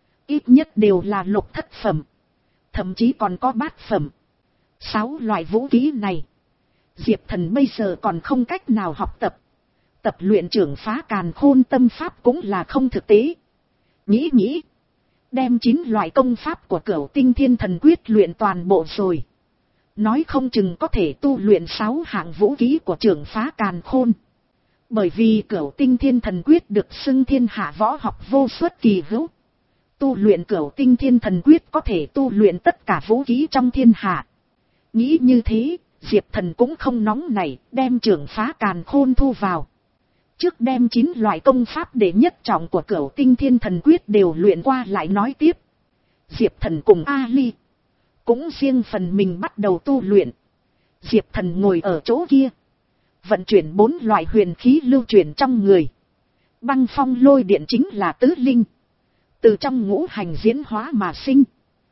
Ít nhất đều là lục thất phẩm, thậm chí còn có bát phẩm. Sáu loại vũ khí này, Diệp Thần bây giờ còn không cách nào học tập. Tập luyện trưởng phá càn khôn tâm pháp cũng là không thực tế. Nghĩ nghĩ, đem chín loại công pháp của Cửu Tinh Thiên Thần Quyết luyện toàn bộ rồi, nói không chừng có thể tu luyện sáu hạng vũ khí của trưởng phá càn khôn. Bởi vì Cửu Tinh Thiên Thần Quyết được xưng thiên hạ võ học vô xuất kỳ hữu. Tu luyện Cửu Tinh Thiên Thần Quyết có thể tu luyện tất cả vũ khí trong thiên hạ. Nghĩ như thế, Diệp Thần cũng không nóng nảy, đem trưởng phá càn khôn thu vào. Trước đem chín loại công pháp đệ nhất trọng của Cửu Tinh Thiên Thần Quyết đều luyện qua lại nói tiếp. Diệp Thần cùng Ali cũng riêng phần mình bắt đầu tu luyện. Diệp Thần ngồi ở chỗ kia, vận chuyển bốn loại huyền khí lưu chuyển trong người. Băng phong lôi điện chính là tứ linh, từ trong ngũ hành diễn hóa mà sinh,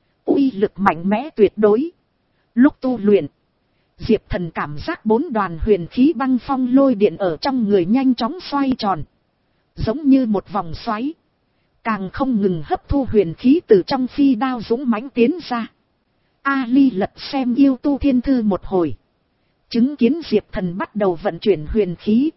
uy lực mạnh mẽ tuyệt đối. Lúc tu luyện, Diệp Thần cảm giác bốn đoàn huyền khí băng phong lôi điện ở trong người nhanh chóng xoay tròn, giống như một vòng xoáy, càng không ngừng hấp thu huyền khí từ trong phi đao dũng mãnh tiến ra. Ali lật xem yêu tu thiên thư một hồi, chứng kiến Diệp Thần bắt đầu vận chuyển huyền khí,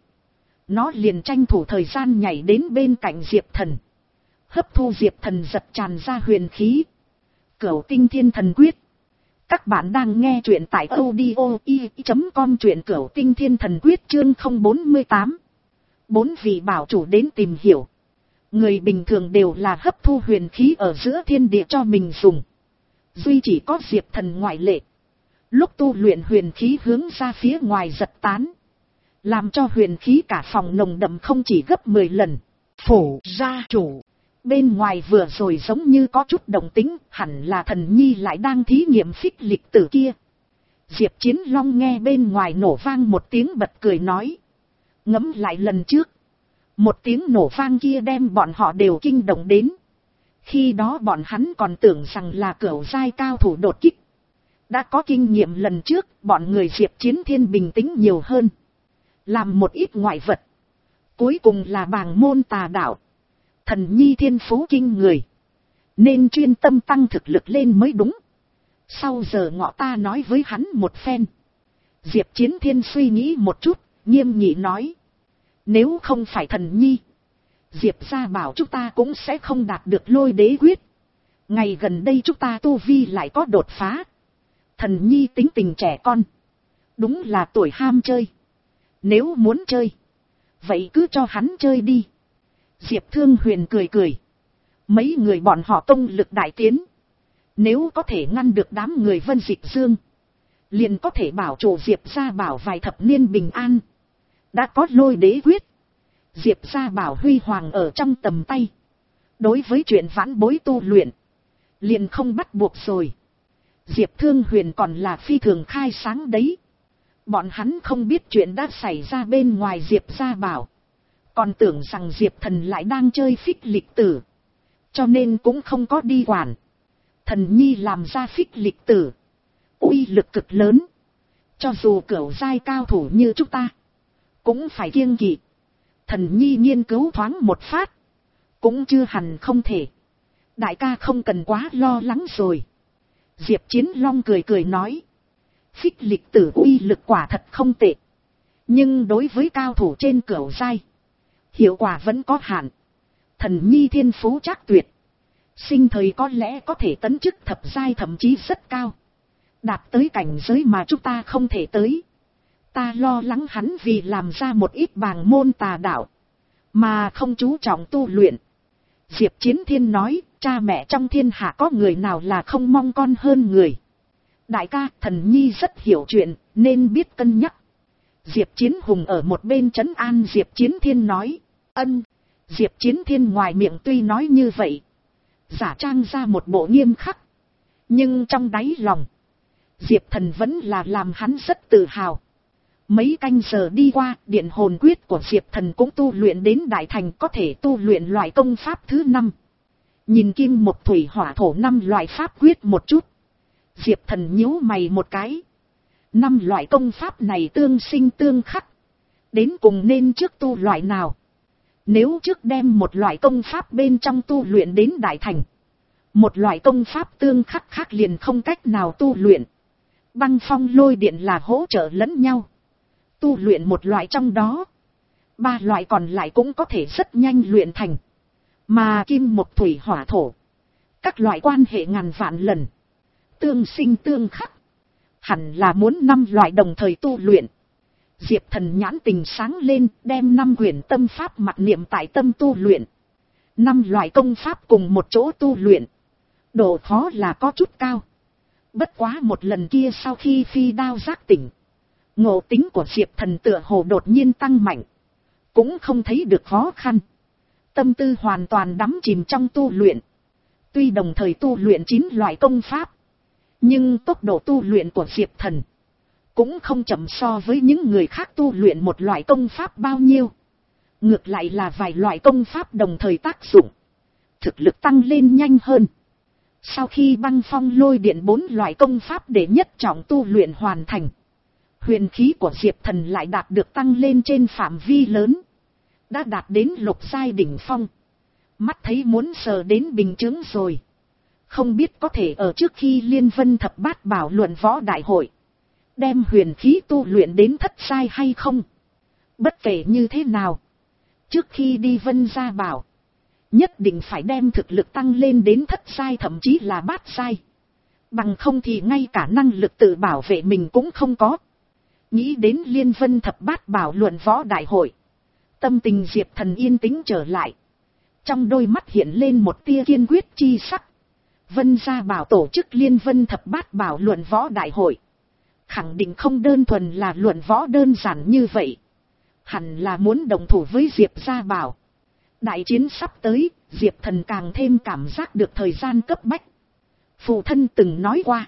nó liền tranh thủ thời gian nhảy đến bên cạnh Diệp Thần, hấp thu Diệp Thần giật tràn ra huyền khí. Cửu Tinh Thiên Thần Quyết. Các bạn đang nghe truyện tại audio i chấm com, truyện Cửu Tinh Thiên Thần Quyết chương không bốn mươi tám. Bốn vị bảo chủ đến tìm hiểu. Người bình thường đều là hấp thu huyền khí ở giữa thiên địa cho mình dùng, duy chỉ có Diệp Thần ngoại lệ. Lúc tu luyện huyền khí hướng ra phía ngoài giật tán, làm cho huyền khí cả phòng nồng đậm không chỉ gấp mười lần. Phủ gia chủ, bên ngoài vừa rồi giống như có chút động tính, hẳn là Thần Nhi lại đang thí nghiệm phích lịch tử kia. Diệp Chiến Long nghe bên ngoài nổ vang một tiếng bật cười nói. Ngẫm lại lần trước, một tiếng nổ vang kia đem bọn họ đều kinh động đến. Khi đó bọn hắn còn tưởng rằng là cửu giai cao thủ đột kích. Đã có kinh nghiệm lần trước, bọn người Diệp Chiến Thiên bình tĩnh nhiều hơn, làm một ít ngoại vật. Cuối cùng là bàng môn tà đạo. Thần Nhi thiên phú kinh người, nên chuyên tâm tăng thực lực lên mới đúng. Sau giờ ngọ ta nói với hắn một phen. Diệp Chiến Thiên suy nghĩ một chút, nghiêm nghị nói. Nếu không phải Thần Nhi, Diệp gia bảo chúng ta cũng sẽ không đạt được lôi đế quyết. Ngày gần đây chúng ta tu vi lại có đột phá. Thần Nhi tính tình trẻ con, đúng là tuổi ham chơi. Nếu muốn chơi, vậy cứ cho hắn chơi đi. Diệp Thương Huyền cười cười. Mấy người bọn họ công lực đại tiến, Nếu có thể ngăn được đám người Vân Dịch Dương, liền có thể bảo chủ Diệp Gia Bảo vài thập niên bình an. Đã có lôi đế quyết, Diệp Gia Bảo huy hoàng ở trong tầm tay. Đối với chuyện vãn bối tu luyện, liền không bắt buộc rồi. Diệp Thương Huyền còn là phi thường khai sáng đấy. Bọn hắn không biết chuyện đã xảy ra bên ngoài Diệp Gia Bảo, còn tưởng rằng Diệp Thần lại đang chơi phích lịch tử, cho nên cũng không có đi quản. Thần nhi làm ra phích lịch tử, uy lực cực lớn, cho dù cửu giai cao thủ như chúng ta cũng phải kiêng kỵ. Thần nhi nghiên cứu thoáng một phát, cũng chưa hẳn không thể. Đại ca không cần quá lo lắng rồi. Diệp Chiến Long cười cười nói, phích lịch tử uy lực quả thật không tệ, nhưng đối với cao thủ trên cửu giai, hiệu quả vẫn có hạn. Thần nhi thiên phú chắc tuyệt, sinh thời có lẽ có thể tấn chức thập giai, thậm chí rất cao, đạt tới cảnh giới mà chúng ta không thể tới. Ta lo lắng hắn vì làm ra một ít bàng môn tà đạo, mà không chú trọng tu luyện. Diệp Chiến Thiên nói, cha mẹ trong thiên hạ có người nào là không mong con hơn người. Đại ca, thần nhi rất hiểu chuyện, nên biết cân nhắc. Diệp Chiến Hùng ở một bên trấn an Diệp Chiến Thiên nói, ân. Diệp Chiến Thiên ngoài miệng tuy nói như vậy, giả trang ra một bộ nghiêm khắc, nhưng trong đáy lòng, Diệp Thần vẫn là làm hắn rất tự hào. Mấy canh giờ đi qua, điện hồn quyết của Diệp Thần cũng tu luyện đến đại thành, có thể tu luyện loại công pháp thứ năm. Nhìn kim một thủy hỏa thổ năm loại pháp quyết một chút, Diệp Thần nhíu mày một cái. Năm loại công pháp này tương sinh tương khắc, đến cùng nên trước tu loại nào? Nếu trước đem một loại công pháp bên trong tu luyện đến đại thành, một loại công pháp tương khắc khác liền không cách nào tu luyện. Băng phong lôi điện là hỗ trợ lẫn nhau, tu luyện một loại trong đó, ba loại còn lại cũng có thể rất nhanh luyện thành. Mà kim một thủy hỏa thổ, các loại quan hệ ngàn vạn lần, tương sinh tương khắc, hẳn là muốn năm loại đồng thời tu luyện. Diệp Thần nhãn tình sáng lên, đem năm quyển tâm pháp mặc niệm tại tâm tu luyện. Năm loại công pháp cùng một chỗ tu luyện, độ khó là có chút cao. Bất quá một lần kia sau khi phi đao giác tỉnh, ngộ tính của Diệp Thần tựa hồ đột nhiên tăng mạnh, cũng không thấy được khó khăn. Tâm tư hoàn toàn đắm chìm trong tu luyện. Tuy đồng thời tu luyện chín loại công pháp, nhưng tốc độ tu luyện của Diệp Thần cũng không chậm so với những người khác tu luyện một loại công pháp bao nhiêu. Ngược lại là vài loại công pháp đồng thời tác dụng, thực lực tăng lên nhanh hơn. Sau khi băng phong lôi điện bốn loại công pháp để nhất trọng tu luyện hoàn thành, huyền khí của Diệp Thần lại đạt được tăng lên trên phạm vi lớn, đã đạt đến lục giai đỉnh phong. Mắt thấy muốn sờ đến bình chứng rồi. Không biết có thể ở trước khi Liên Vân Thập Bát Bảo luận võ đại hội, đem huyền khí tu luyện đến thất giai hay không. Bất kể như thế nào, trước khi đi Vân Gia Bảo, nhất định phải đem thực lực tăng lên đến thất giai, thậm chí là bát giai. Bằng không thì ngay cả năng lực tự bảo vệ mình cũng không có. Nghĩ đến Liên Vân Thập Bát Bảo luận võ đại hội, tâm tình Diệp Thần yên tĩnh trở lại. Trong đôi mắt hiện lên một tia kiên quyết chi sắc. Vân Gia Bảo tổ chức Liên Vân Thập Bát Bảo luận võ đại hội, khẳng định không đơn thuần là luận võ đơn giản như vậy. Hẳn là muốn đồng thủ với Diệp Gia Bảo. Đại chiến sắp tới, Diệp Thần càng thêm cảm giác được thời gian cấp bách. Phụ thân từng nói qua,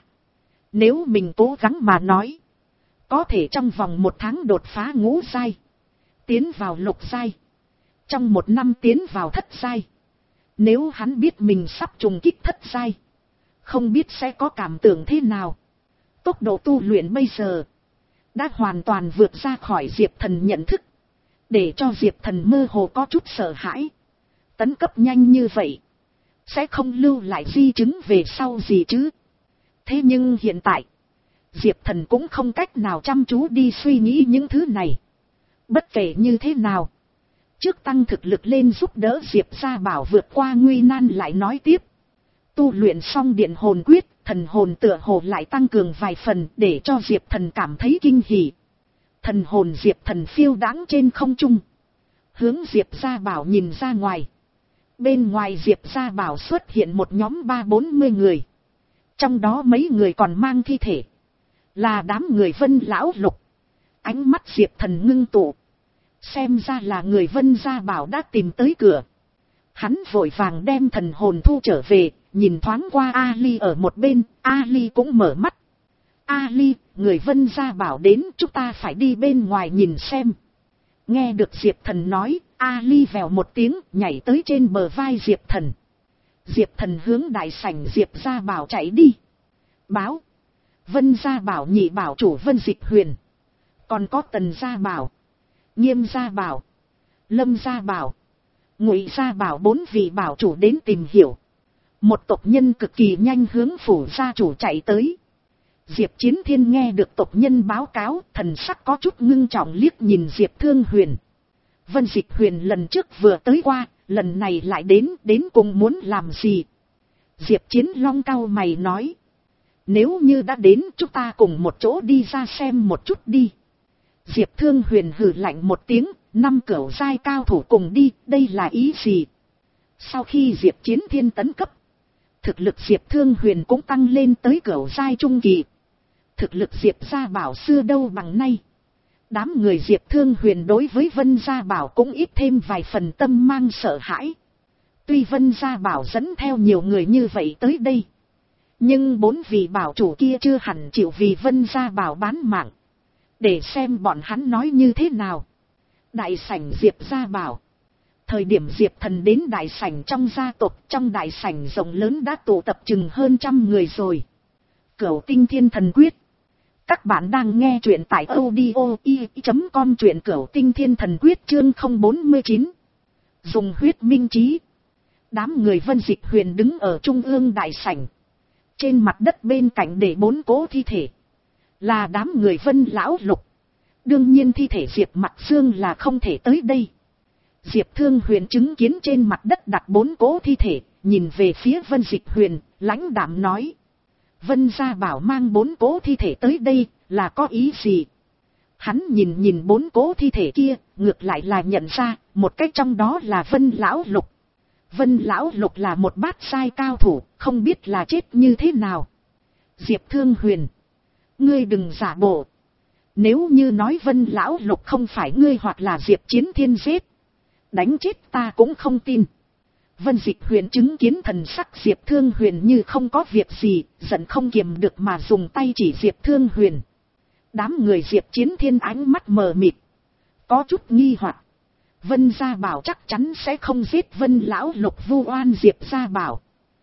nếu mình cố gắng mà nói, có thể trong vòng một tháng đột phá ngũ giai, tiến vào lục giai, trong một năm tiến vào thất giai. Nếu hắn biết mình sắp trùng kích thất giai, không biết sẽ có cảm tưởng thế nào. Tốc độ tu luyện bây giờ đã hoàn toàn vượt ra khỏi Diệp Thần nhận thức, để cho Diệp Thần mơ hồ có chút sợ hãi. Tấn cấp nhanh như vậy, sẽ không lưu lại di chứng về sau gì chứ. Thế nhưng hiện tại, Diệp Thần cũng không cách nào chăm chú đi suy nghĩ những thứ này. Bất kể như thế nào, trước tăng thực lực lên giúp đỡ Diệp Gia Bảo vượt qua nguy nan lại nói tiếp. Tu luyện xong điện hồn quyết, thần hồn tựa hồ lại tăng cường vài phần, để cho Diệp Thần cảm thấy kinh hỉ. Thần hồn Diệp Thần phiêu đãng trên không trung, hướng Diệp Gia Bảo nhìn ra ngoài. Bên ngoài Diệp Gia Bảo xuất hiện một nhóm ba bốn mươi người. Trong đó mấy người còn mang thi thể. Là đám người Vân Lão Lục. Ánh mắt Diệp Thần ngưng tụ. Xem ra là người Vân Gia Bảo đã tìm tới cửa. Hắn vội vàng đem thần hồn thu trở về. Nhìn thoáng qua Ali ở một bên. Ali cũng mở mắt. Ali, người Vân Gia Bảo đến, chúng ta phải đi bên ngoài nhìn xem. Nghe được Diệp Thần nói, Ali vèo một tiếng nhảy tới trên bờ vai Diệp Thần. Diệp Thần hướng đại sảnh Diệp Gia Bảo chạy đi. Báo. Vân Gia Bảo nhị bảo chủ Vân Dịch Huyền. Còn có Tần Gia Bảo, Nghiêm Gia Bảo, Lâm Gia Bảo, Ngụy Gia Bảo bốn vị bảo chủ đến tìm hiểu. Một tộc nhân cực kỳ nhanh hướng phủ gia chủ chạy tới. Diệp Chiến Thiên nghe được tộc nhân báo cáo, thần sắc có chút ngưng trọng liếc nhìn Diệp Thương Huyền. Vân Dịch Huyền lần trước vừa tới qua, lần này lại đến, đến cùng muốn làm gì? Diệp Chiến Long cau mày nói. Nếu như đã đến, chúng ta cùng một chỗ đi ra xem một chút đi. Diệp Thương Huyền hừ lạnh một tiếng, năm cửu giai cao thủ cùng đi, đây là ý gì? Sau khi Diệp Chiến Thiên tấn cấp, thực lực Diệp Thương Huyền cũng tăng lên tới cửu giai trung kỳ. Thực lực Diệp Gia Bảo xưa đâu bằng nay. Đám người Diệp Thương Huyền đối với Vân Gia Bảo cũng ít thêm vài phần tâm mang sợ hãi. Tuy Vân Gia Bảo dẫn theo nhiều người như vậy tới đây, nhưng bốn vị bảo chủ kia chưa hẳn chịu vì Vân Gia Bảo bán mạng. Để xem bọn hắn nói như thế nào. Đại sảnh Diệp Gia Bảo. Thời điểm Diệp Thần đến đại sảnh trong gia tộc, trong đại sảnh rộng lớn đã tụ tập chừng hơn trăm người rồi. Cửu Tinh Thiên Thần Quyết. Các bạn đang nghe truyện tại audio i chấm com, truyện Cửu Tinh Thiên Thần Quyết chương không bốn chín. Dùng huyết minh trí. Đám người Vân Dịch Huyền đứng ở trung ương đại sảnh. Trên mặt đất bên cạnh để bốn cố thi thể. Là đám người Vân Lão Lục. Đương nhiên thi thể Diệp Mặc Dương là không thể tới đây. Diệp Thương Huyền chứng kiến trên mặt đất đặt bốn cố thi thể, nhìn về phía Vân Dịch Huyền, lãnh đạm nói. Vân Gia Bảo mang bốn cố thi thể tới đây, là có ý gì? Hắn nhìn nhìn bốn cố thi thể kia, ngược lại là nhận ra, một cách trong đó là Vân Lão Lục. Vân Lão Lục là một bát sai cao thủ, không biết là chết như thế nào. Diệp Thương Huyền. Ngươi đừng giả bộ. Nếu như nói Vân Lão Lục không phải ngươi hoặc là Diệp Chiến Thiên giết, đánh chết ta cũng không tin. Vân Dịch Huyền chứng kiến thần sắc Diệp Thương Huyền như không có việc gì, giận không kiềm được mà dùng tay chỉ Diệp Thương Huyền. Đám người Diệp Chiến Thiên ánh mắt mờ mịt, có chút nghi hoặc. Vân Gia Bảo chắc chắn sẽ không giết Vân Lão Lục vu oan Diệp Gia Bảo.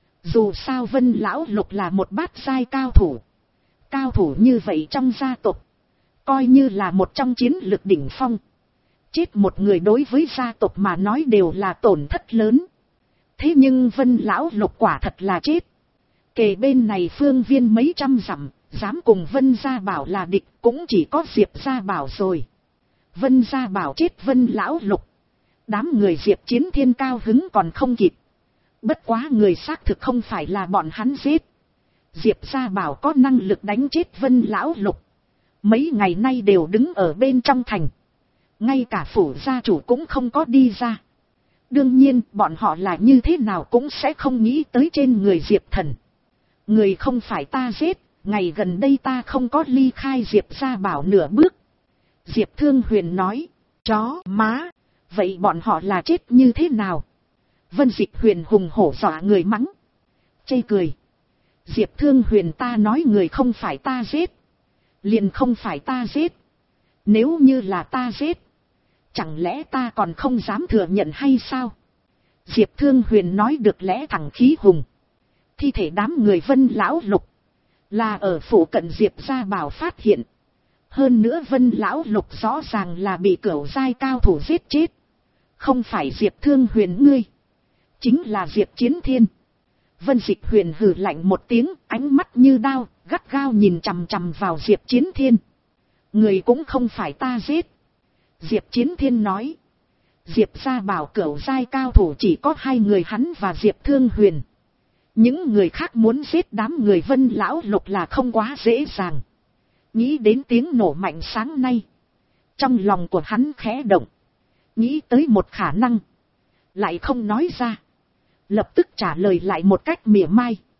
Dù sao Vân Lão Lục là một bát giai cao thủ. Cao thủ như vậy trong gia tộc, coi như là một trong chiến lực đỉnh phong. Chết một người đối với gia tộc mà nói đều là tổn thất lớn. Thế nhưng Vân Lão Lục quả thật là chết. Kề bên này phương viên mấy trăm dặm, dám cùng Vân Gia Bảo là địch cũng chỉ có Diệp Gia Bảo rồi. Vân Gia Bảo chết Vân Lão Lục. Đám người Diệp Chiến Thiên cao hứng còn không kịp. Bất quá người xác thực không phải là bọn hắn giết. Diệp Gia Bảo có năng lực đánh chết Vân Lão Lục. Mấy ngày nay đều đứng ở bên trong thành. Ngay cả phủ gia chủ cũng không có đi ra. Đương nhiên bọn họ là như thế nào cũng sẽ không nghĩ tới trên người Diệp Thần. Người không phải ta giết, ngày gần đây ta không có ly khai Diệp Gia Bảo nửa bước. Diệp Thương Huyền nói, chó má, vậy bọn họ là chết như thế nào? Vân Dịch Huyền hùng hổ dọa người mắng. Chê cười. Diệp Thương Huyền, ta nói người không phải ta giết. Liền không phải ta giết. Nếu như là ta giết, chẳng lẽ ta còn không dám thừa nhận hay sao? Diệp Thương Huyền nói được lẽ thẳng khí hùng. Thi thể đám người Vân Lão Lục là ở phủ cận Diệp Gia Bảo phát hiện. Hơn nữa Vân Lão Lục rõ ràng là bị cửu giai cao thủ giết chết. Không phải Diệp Thương Huyền ngươi, chính là Diệp Chiến Thiên. Vân Dịch Huyền hừ lạnh một tiếng, ánh mắt như đao, gắt gao nhìn chằm chằm vào Diệp Chiến Thiên. Người cũng không phải ta giết. Diệp Chiến Thiên nói. Diệp Gia Bảo cửu giai cao thủ chỉ có hai người, hắn và Diệp Thương Huyền. Những người khác muốn giết đám người Vân Lão Lục là không quá dễ dàng. Nghĩ đến tiếng nổ mạnh sáng nay, trong lòng của hắn khẽ động. Nghĩ tới một khả năng, lại không nói ra. Lập tức trả lời lại một cách mỉa mai.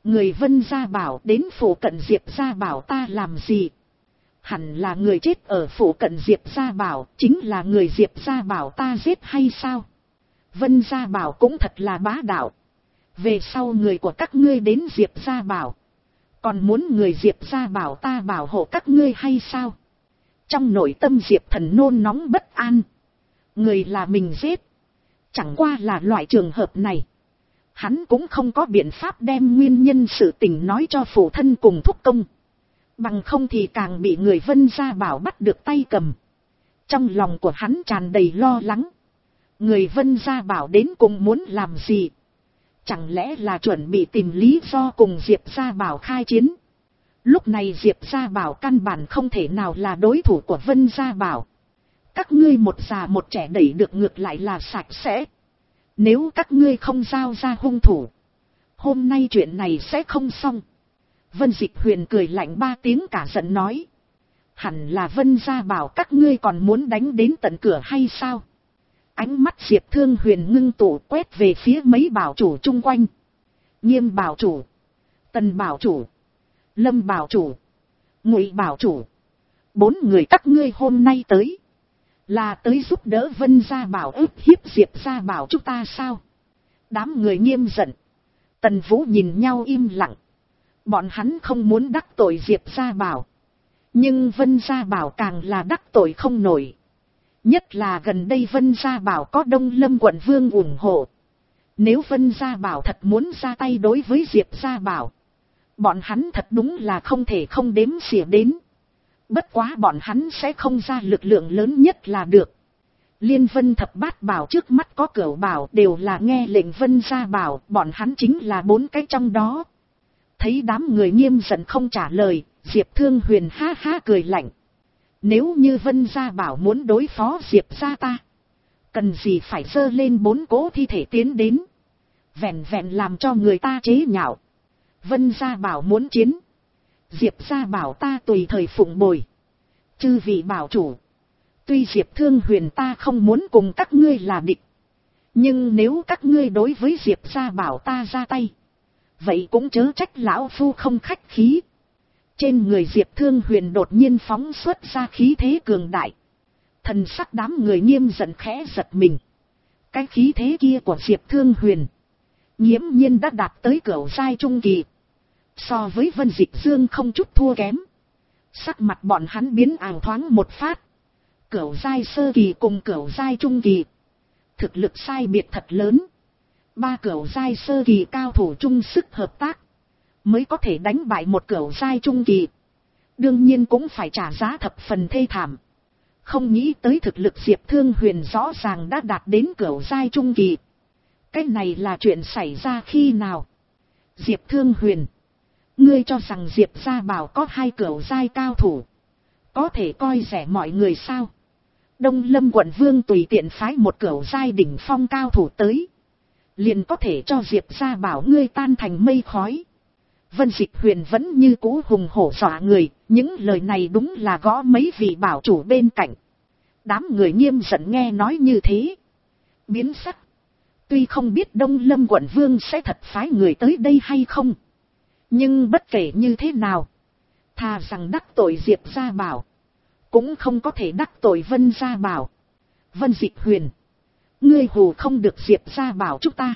Người Vân Gia Bảo đến phủ cận Diệp Gia Bảo ta làm gì? Hẳn là người chết ở phủ cận Diệp Gia Bảo, chính là người Diệp Gia Bảo ta giết hay sao? Vân Gia Bảo cũng thật là bá đạo. Về sau người của các ngươi đến Diệp Gia Bảo, còn muốn người Diệp Gia Bảo ta bảo hộ các ngươi hay sao? Trong nội tâm Diệp Thần nôn nóng bất an. Người là mình giết. Chẳng qua là loại trường hợp này, hắn cũng không có biện pháp đem nguyên nhân sự tình nói cho phụ thân cùng thúc công. Bằng không thì càng bị người Vân Gia Bảo bắt được tay cầm. Trong lòng của hắn tràn đầy lo lắng. Người Vân Gia Bảo đến cùng muốn làm gì? Chẳng lẽ là chuẩn bị tìm lý do cùng Diệp Gia Bảo khai chiến? Lúc này Diệp Gia Bảo căn bản không thể nào là đối thủ của Vân Gia Bảo. Các ngươi một già một trẻ đẩy được ngược lại là sạch sẽ. Nếu các ngươi không giao ra hung thủ, hôm nay chuyện này sẽ không xong. Vân Dịch Huyền cười lạnh ba tiếng cả giận nói. Hẳn là Vân Gia Bảo các ngươi còn muốn đánh đến tận cửa hay sao? Ánh mắt Diệp Thương Huyền ngưng tụ quét về phía mấy bảo chủ chung quanh. Nghiêm bảo chủ, Tần bảo chủ, Lâm bảo chủ, Ngụy bảo chủ. Bốn người các ngươi hôm nay tới, là tới giúp đỡ Vân Gia Bảo ức hiếp Diệp Gia Bảo chúng ta sao? Đám người nghiêm giận. Tần Vũ nhìn nhau im lặng. Bọn hắn không muốn đắc tội Diệp Gia Bảo, nhưng Vân Gia Bảo càng là đắc tội không nổi. Nhất là gần đây Vân Gia Bảo có Đông Lâm quận vương ủng hộ. Nếu Vân Gia Bảo thật muốn ra tay đối với Diệp Gia Bảo, bọn hắn thật đúng là không thể không đếm xỉa đến. Bất quá bọn hắn sẽ không ra lực lượng lớn nhất là được. Liên Vân Thập Bát Bảo trước mắt có Cửu Bảo đều là nghe lệnh Vân Gia Bảo, bọn hắn chính là bốn cái trong đó. Thấy đám người nghiêm giận không trả lời, Diệp Thương Huyền ha ha cười lạnh. Nếu như Vân Gia Bảo muốn đối phó Diệp Gia ta, cần gì phải dơ lên bốn cỗ thi thể tiến đến, vẹn vẹn làm cho người ta chế nhạo. Vân Gia Bảo muốn chiến, Diệp Gia Bảo ta tùy thời phụng bồi. Chư vị bảo chủ, tuy Diệp Thương Huyền ta không muốn cùng các ngươi là địch, nhưng nếu các ngươi đối với Diệp Gia Bảo ta ra tay, vậy cũng chớ trách lão phu không khách khí. Trên người Diệp Thương Huyền đột nhiên phóng xuất ra khí thế cường đại. Thần sắc đám người nghiêm giận khẽ giật mình. Cái khí thế kia của Diệp Thương Huyền nghiễm nhiên đã đạt tới cửu giai trung kỳ. So với Vân Dịch Dương không chút thua kém. Sắc mặt bọn hắn biến ảo thoáng một phát. Cửu giai sơ kỳ cùng cửu giai trung kỳ, thực lực sai biệt thật lớn. Ba cửu giai sơ kỳ cao thủ chung sức hợp tác, mới có thể đánh bại một cửu giai trung kỳ. Đương nhiên cũng phải trả giá thập phần thê thảm. Không nghĩ tới thực lực Diệp Thương Huyền rõ ràng đã đạt đến cửu giai trung kỳ. Cái này là chuyện xảy ra khi nào? Diệp Thương Huyền, ngươi cho rằng Diệp Gia Bảo có hai cửu giai cao thủ, có thể coi rẻ mọi người sao? Đông Lâm quận vương tùy tiện phái một cửu giai đỉnh phong cao thủ tới, liền có thể cho Diệp Gia Bảo ngươi tan thành mây khói. Vân Dịch Huyền vẫn như cũ hùng hổ dọa người, những lời này đúng là gõ mấy vị bảo chủ bên cạnh. Đám người nghiêm giận nghe nói như thế, biến sắc. Tuy không biết Đông Lâm quận vương sẽ thật phái người tới đây hay không, nhưng bất kể như thế nào, thà rằng đắc tội Diệp Gia Bảo, cũng không có thể đắc tội Vân Gia Bảo. Vân Dịch Huyền, ngươi hù không được Diệp Gia Bảo chúng ta.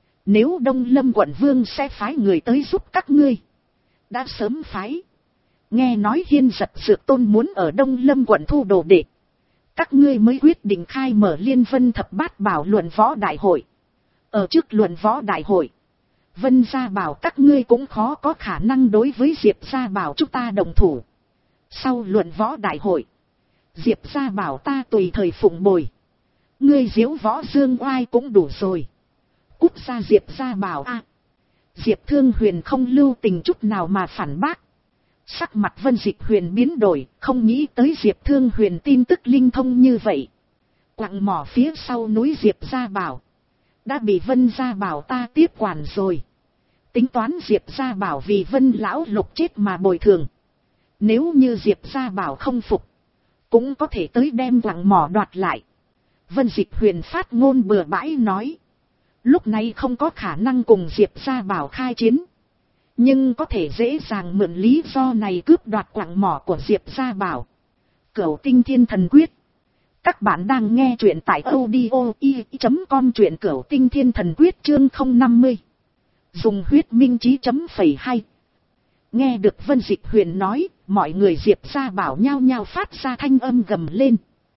Nếu Đông Lâm quận vương sẽ phái người tới giúp các ngươi, đã sớm phái. Nghe nói Hiên Giật Dược Tôn muốn ở Đông Lâm quận thu đồ đệ, các ngươi mới quyết định khai mở Liên Vân Thập Bát Bảo luận võ đại hội. Ở trước luận võ đại hội, Vân Gia Bảo các ngươi cũng khó có khả năng đối với Diệp Gia Bảo chúng ta đồng thủ. Sau luận võ đại hội, Diệp Gia Bảo ta tùy thời phụng bồi. Ngươi diếu võ dương oai cũng đủ rồi. Cút ra Diệp Gia Bảo a! À, Diệp Thương Huyền không lưu tình chút nào mà phản bác. Sắc mặt Vân Dịch Huyền biến đổi, không nghĩ tới Diệp Thương Huyền tin tức linh thông như vậy. Quặng mỏ phía sau núi Diệp Gia Bảo đã bị Vân Gia Bảo ta tiếp quản rồi. Tính toán Diệp Gia Bảo vì Vân lão lục chết mà bồi thường. Nếu như Diệp Gia Bảo không phục, cũng có thể tới đem quặng mỏ đoạt lại. Vân Dịch Huyền phát ngôn bừa bãi nói, lúc này không có khả năng cùng Diệp Gia Bảo khai chiến. nhưng có thể dễ dàng mượn lý do này cướp đoạt quặng mỏ của Diệp Gia Bảo. Cửu Tinh Thiên Thần Quyết. Các bạn đang nghe truyện tại audio i chấm com, truyện Cửu Tinh Thiên Thần Quyết chương không năm mươi. Dùng huyết minh chí chấm phẩy hai. Nghe được Vân Dịch Huyền nói, mọi người Diệp Gia Bảo nhao nhao phát ra thanh âm gầm lên.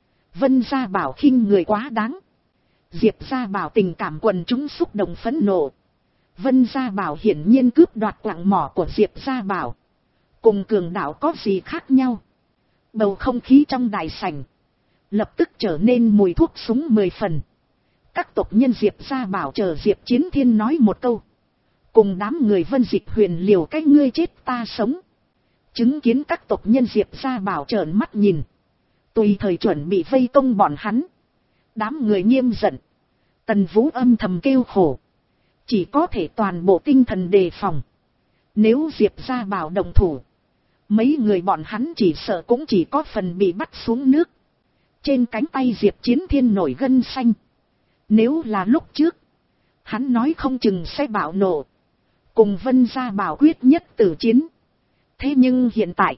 Vân Gia Bảo khinh người quá đáng. Diệp Gia Bảo tình cảm quần chúng xúc động phẫn nộ. Vân Gia Bảo hiển nhiên cướp đoạt quặng mỏ của Diệp Gia Bảo. Cùng cường đạo có gì khác nhau? Bầu không khí trong đại sảnh lập tức trở nên mùi thuốc súng mười phần. Các tộc nhân Diệp Gia Bảo chờ Diệp Chiến Thiên nói một câu. Cùng đám người Vân Dịch Huyền liều cái ngươi chết ta sống. Chứng kiến các tộc nhân Diệp Gia Bảo trợn mắt nhìn. Tùy thời chuẩn bị vây công bọn hắn. Đám người nghiêm giận. Tần Vũ âm thầm kêu khổ. Chỉ có thể toàn bộ tinh thần đề phòng. Nếu Diệp Gia Bảo đồng thủ, mấy người bọn hắn chỉ sợ cũng chỉ có phần bị bắt xuống nước. Trên cánh tay Diệp Chiến Thiên nổi gân xanh. Nếu là lúc trước, hắn nói không chừng sẽ bạo nộ. Cùng Vân Gia Bảo quyết nhất tử chiến. Thế nhưng hiện tại,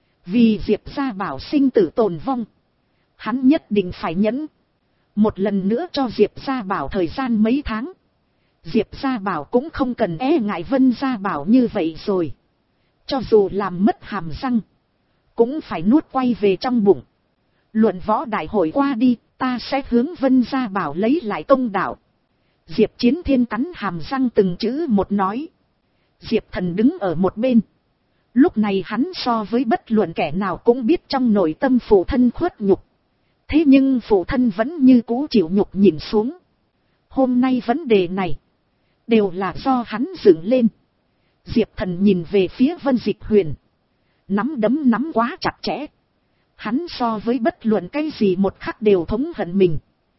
vì Diệp Gia Bảo sinh tử tồn vong, hắn nhất định phải nhẫn. Một lần nữa cho Diệp Gia Bảo thời gian mấy tháng. Diệp Gia Bảo cũng không cần e ngại Vân Gia Bảo như vậy rồi. Cho dù làm mất hàm răng, cũng phải nuốt quay về trong bụng. Luận võ đại hội qua đi, ta sẽ hướng Vân Gia Bảo lấy lại công đạo. Diệp Chiến Thiên cắn hàm răng từng chữ một nói. Diệp Thần đứng ở một bên. Lúc này hắn so với bất luận kẻ nào cũng biết trong nội tâm phụ thân khuất nhục. Thế nhưng phụ thân vẫn như cũ chịu nhục nhìn xuống. Hôm nay vấn đề này đều là do hắn dựng lên. Diệp Thần nhìn về phía Vân Dịch Huyền. Nắm đấm nắm quá chặt chẽ. Hắn so với bất luận cái gì một khắc đều thống hận mình.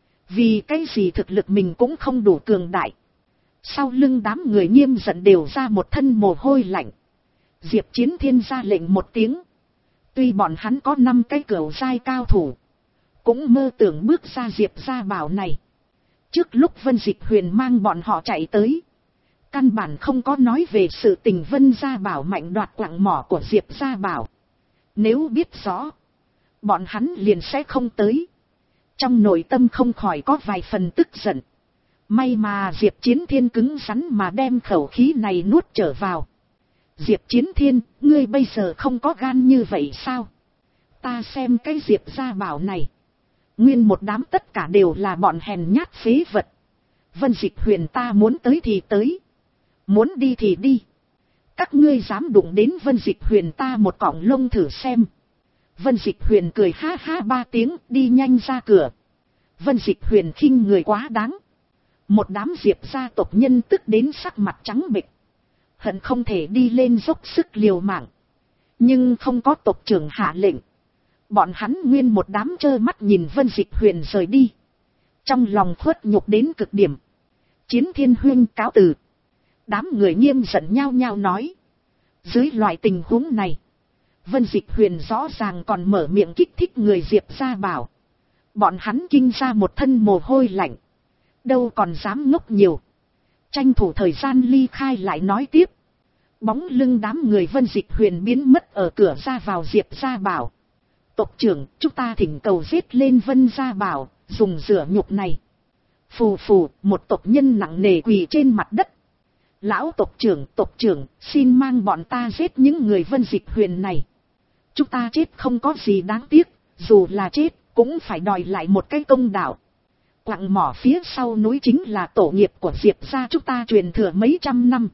Vì cái gì thực lực mình cũng không đủ cường đại. Sau lưng đám người nghiêm giận đều ra một thân mồ hôi lạnh. Diệp Chiến Thiên ra lệnh một tiếng. Tuy bọn hắn có năm cái cửu giai cao thủ, cũng mơ tưởng bước ra Diệp Gia Bảo này. Trước lúc Vân Dịch Huyền mang bọn họ chạy tới, căn bản không có nói về sự tình Vân Gia Bảo mạnh đoạt quặng mỏ của Diệp Gia Bảo. Nếu biết rõ, bọn hắn liền sẽ không tới. Trong nội tâm không khỏi có vài phần tức giận. May mà Diệp Chiến Thiên cứng rắn mà đem khẩu khí này nuốt trở vào. Diệp Chiến Thiên, ngươi bây giờ không có gan như vậy sao? Ta xem cái Diệp Gia Bảo này, nguyên một đám tất cả đều là bọn hèn nhát phế vật. Vân Dịch Huyền ta muốn tới thì tới, muốn đi thì đi. Các ngươi dám đụng đến Vân Dịch Huyền ta một cọng lông thử xem. Vân Dịch Huyền cười ha ha ba tiếng, đi nhanh ra cửa. Vân Dịch Huyền khinh người quá đáng. Một đám Diệp gia tộc nhân tức đến sắc mặt trắng bệch, hận không thể đi lên dốc sức liều mạng. Nhưng không có tộc trưởng hạ lệnh, bọn hắn nguyên một đám trơ mắt nhìn Vân Dịch Huyền rời đi. Trong lòng khuất nhục đến cực điểm. Chiến Thiên huynh cáo từ. Đám người nghiêm giận nhao nhao nói. Dưới loại tình huống này, Vân Dịch Huyền rõ ràng còn mở miệng kích thích người Diệp Gia Bảo. Bọn hắn kinh ra một thân mồ hôi lạnh. Đâu còn dám ngốc nhiều. Tranh thủ thời gian ly khai lại nói tiếp. Bóng lưng đám người Vân Dịch Huyền biến mất ở cửa ra vào Diệp Gia Bảo. Tộc trưởng, chúng ta thỉnh cầu giết lên Vân Gia Bảo, dùng rửa nhục này. Phù phù, một tộc nhân nặng nề quỳ trên mặt đất. Lão tộc trưởng, tộc trưởng, xin mang bọn ta giết những người Vân Dịch Huyền này. Chúng ta chết không có gì đáng tiếc, dù là chết, cũng phải đòi lại một cái công đạo. Quặng mỏ phía sau núi chính là tổ nghiệp của Diệp gia chúng ta truyền thừa mấy trăm năm.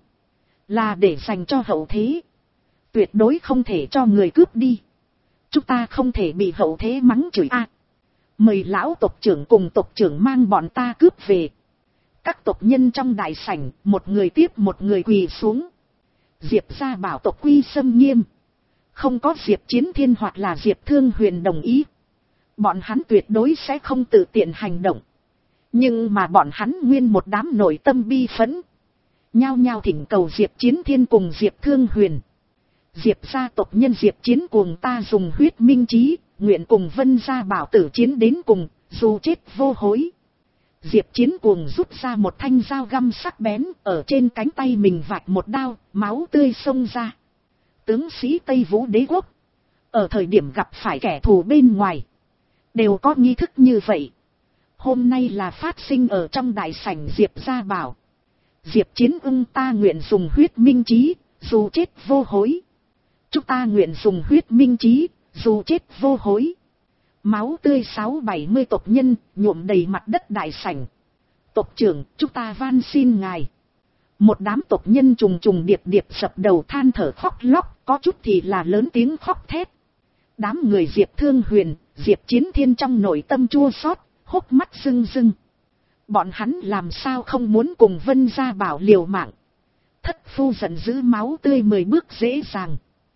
Là để dành cho hậu thế. Tuyệt đối không thể cho người cướp đi. Chúng ta không thể bị hậu thế mắng chửi a. À, mời lão tộc trưởng cùng tộc trưởng mang bọn ta cướp về. Các tộc nhân trong đại sảnh, một người tiếp một người quỳ xuống. Diệp gia bảo tộc quy xâm nghiêm. Không có Diệp Chiến Thiên hoặc là Diệp Thương Huyền đồng ý, bọn hắn tuyệt đối sẽ không tự tiện hành động. Nhưng mà bọn hắn nguyên một đám nội tâm bi phẫn, nhao nhao thỉnh cầu Diệp Chiến Thiên cùng Diệp Thương Huyền. Diệp gia tộc nhân Diệp Chiến cùng ta dùng huyết minh chí, nguyện cùng Vân gia bảo tử chiến đến cùng, dù chết vô hối. Diệp Chiến cuồng rút ra một thanh dao găm sắc bén, ở trên cánh tay mình vạch một đao, máu tươi xông ra. Tướng sĩ Tây Vũ Đế quốc, ở thời điểm gặp phải kẻ thù bên ngoài, đều có nghi thức như vậy. Hôm nay là phát sinh ở trong đại sảnh Diệp gia bảo. Diệp Chiến ưng ta nguyện dùng huyết minh chí, dù chết vô hối. Chúng ta nguyện dùng huyết minh chí, dù chết vô hối. Máu tươi sáu bảy mươi tộc nhân nhuộm đầy mặt đất đại sảnh. Tộc trưởng, chúng ta van xin ngài. Một đám tộc nhân trùng trùng điệp điệp sập đầu than thở khóc lóc, có chút thì là lớn tiếng khóc thét. Đám người Diệp Thương Huyền, Diệp Chiến Thiên trong nội tâm chua xót, hốc mắt rưng rưng. Bọn hắn làm sao không muốn cùng Vân Gia Bảo liều mạng. Thất phu giận dữ máu tươi mười bước dễ dàng.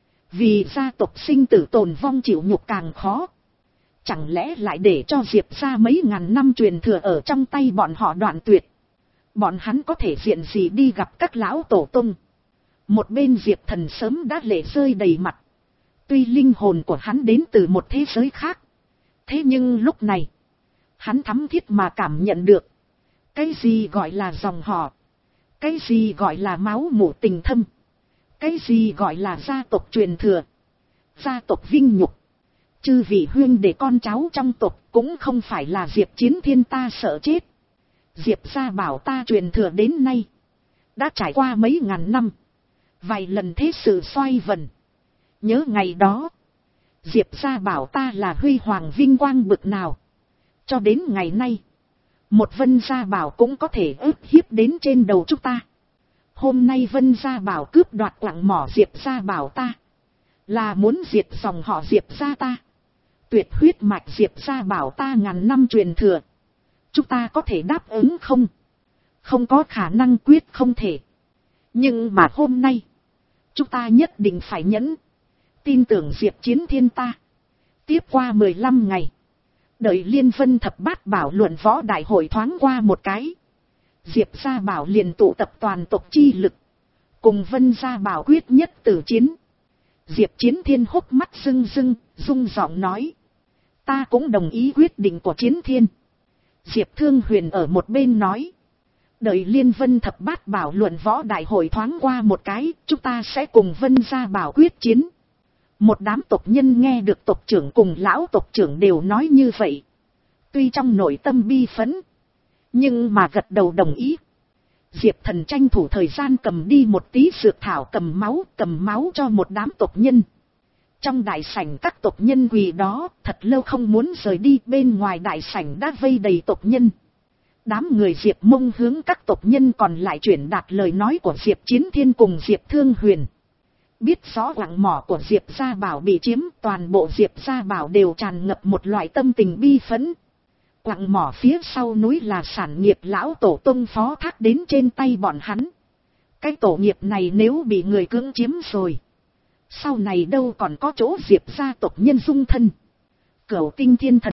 Vì gia tộc sinh tử tồn vong chịu nhục càng khó. Chẳng lẽ lại để cho Diệp gia mấy ngàn năm truyền thừa ở trong tay bọn họ đoạn tuyệt. Bọn hắn có thể diện gì đi gặp các lão tổ tung. Một bên Diệp Thần sớm đã lệ rơi đầy mặt. Tuy linh hồn của hắn đến từ một thế giới khác. Thế nhưng lúc này, hắn thắm thiết mà cảm nhận được. Cái gì gọi là dòng họ. Cái gì gọi là máu mủ tình thâm. Cái gì gọi là gia tộc truyền thừa. Gia tộc vinh nhục. Chư vị huyên để con cháu trong tộc cũng không phải là Diệp Chiến Thiên ta sợ chết. Diệp gia bảo ta truyền thừa đến nay. Đã trải qua mấy ngàn năm. Vài lần thế sự xoay vần. Nhớ ngày đó. Diệp gia bảo ta là huy hoàng vinh quang bực nào. Cho đến ngày nay. Một Vân Gia Bảo cũng có thể ức hiếp đến trên đầu chúng ta. Hôm nay Vân Gia Bảo cướp đoạt quặng mỏ Diệp Gia Bảo ta. Là muốn diệt dòng họ Diệp Gia ta. Tuyệt huyết mạch Diệp Gia Bảo ta ngàn năm truyền thừa. Chúng ta có thể đáp ứng không? Không có khả năng, quyết không thể. Nhưng mà hôm nay, chúng ta nhất định phải nhẫn. Tin tưởng Diệp Chiến Thiên ta. Tiếp qua mười lăm ngày. Đợi Liên Vân Thập Bát Bảo luận võ đại hội thoáng qua một cái. Diệp Gia Bảo liền tụ tập toàn tộc chi lực. Cùng Vân Gia Bảo quyết nhất tử chiến. Diệp Chiến Thiên hốc mắt rưng rưng, rung giọng nói. Ta cũng đồng ý quyết định của Chiến Thiên. Diệp Thương Huyền ở một bên nói. Đợi Liên Vân Thập Bát Bảo luận võ đại hội thoáng qua một cái, chúng ta sẽ cùng Vân Gia Bảo quyết chiến. Một đám tộc nhân nghe được tộc trưởng cùng lão tộc trưởng đều nói như vậy. Tuy trong nội tâm bi phẫn, nhưng mà gật đầu đồng ý. Diệp Thần tranh thủ thời gian cầm đi một tí dược thảo, cầm máu, cầm máu cho một đám tộc nhân. Trong đại sảnh các tộc nhân quỳ đó, thật lâu không muốn rời đi, bên ngoài đại sảnh đã vây đầy tộc nhân. Đám người Diệp Mông hướng các tộc nhân còn lại chuyển đạt lời nói của Diệp Chiến Thiên cùng Diệp Thương Huyền. Biết rõ quặng mỏ của Diệp Gia Bảo bị chiếm, toàn bộ Diệp Gia Bảo đều tràn ngập một loại tâm tình bi phẫn. Quặng mỏ phía sau núi là sản nghiệp lão tổ tông phó thác đến trên tay bọn hắn. Cái tổ nghiệp này nếu bị người cưỡng chiếm rồi, sau này đâu còn có chỗ Diệp gia tộc nhân dung thân. Cửu Tinh Thiên Thần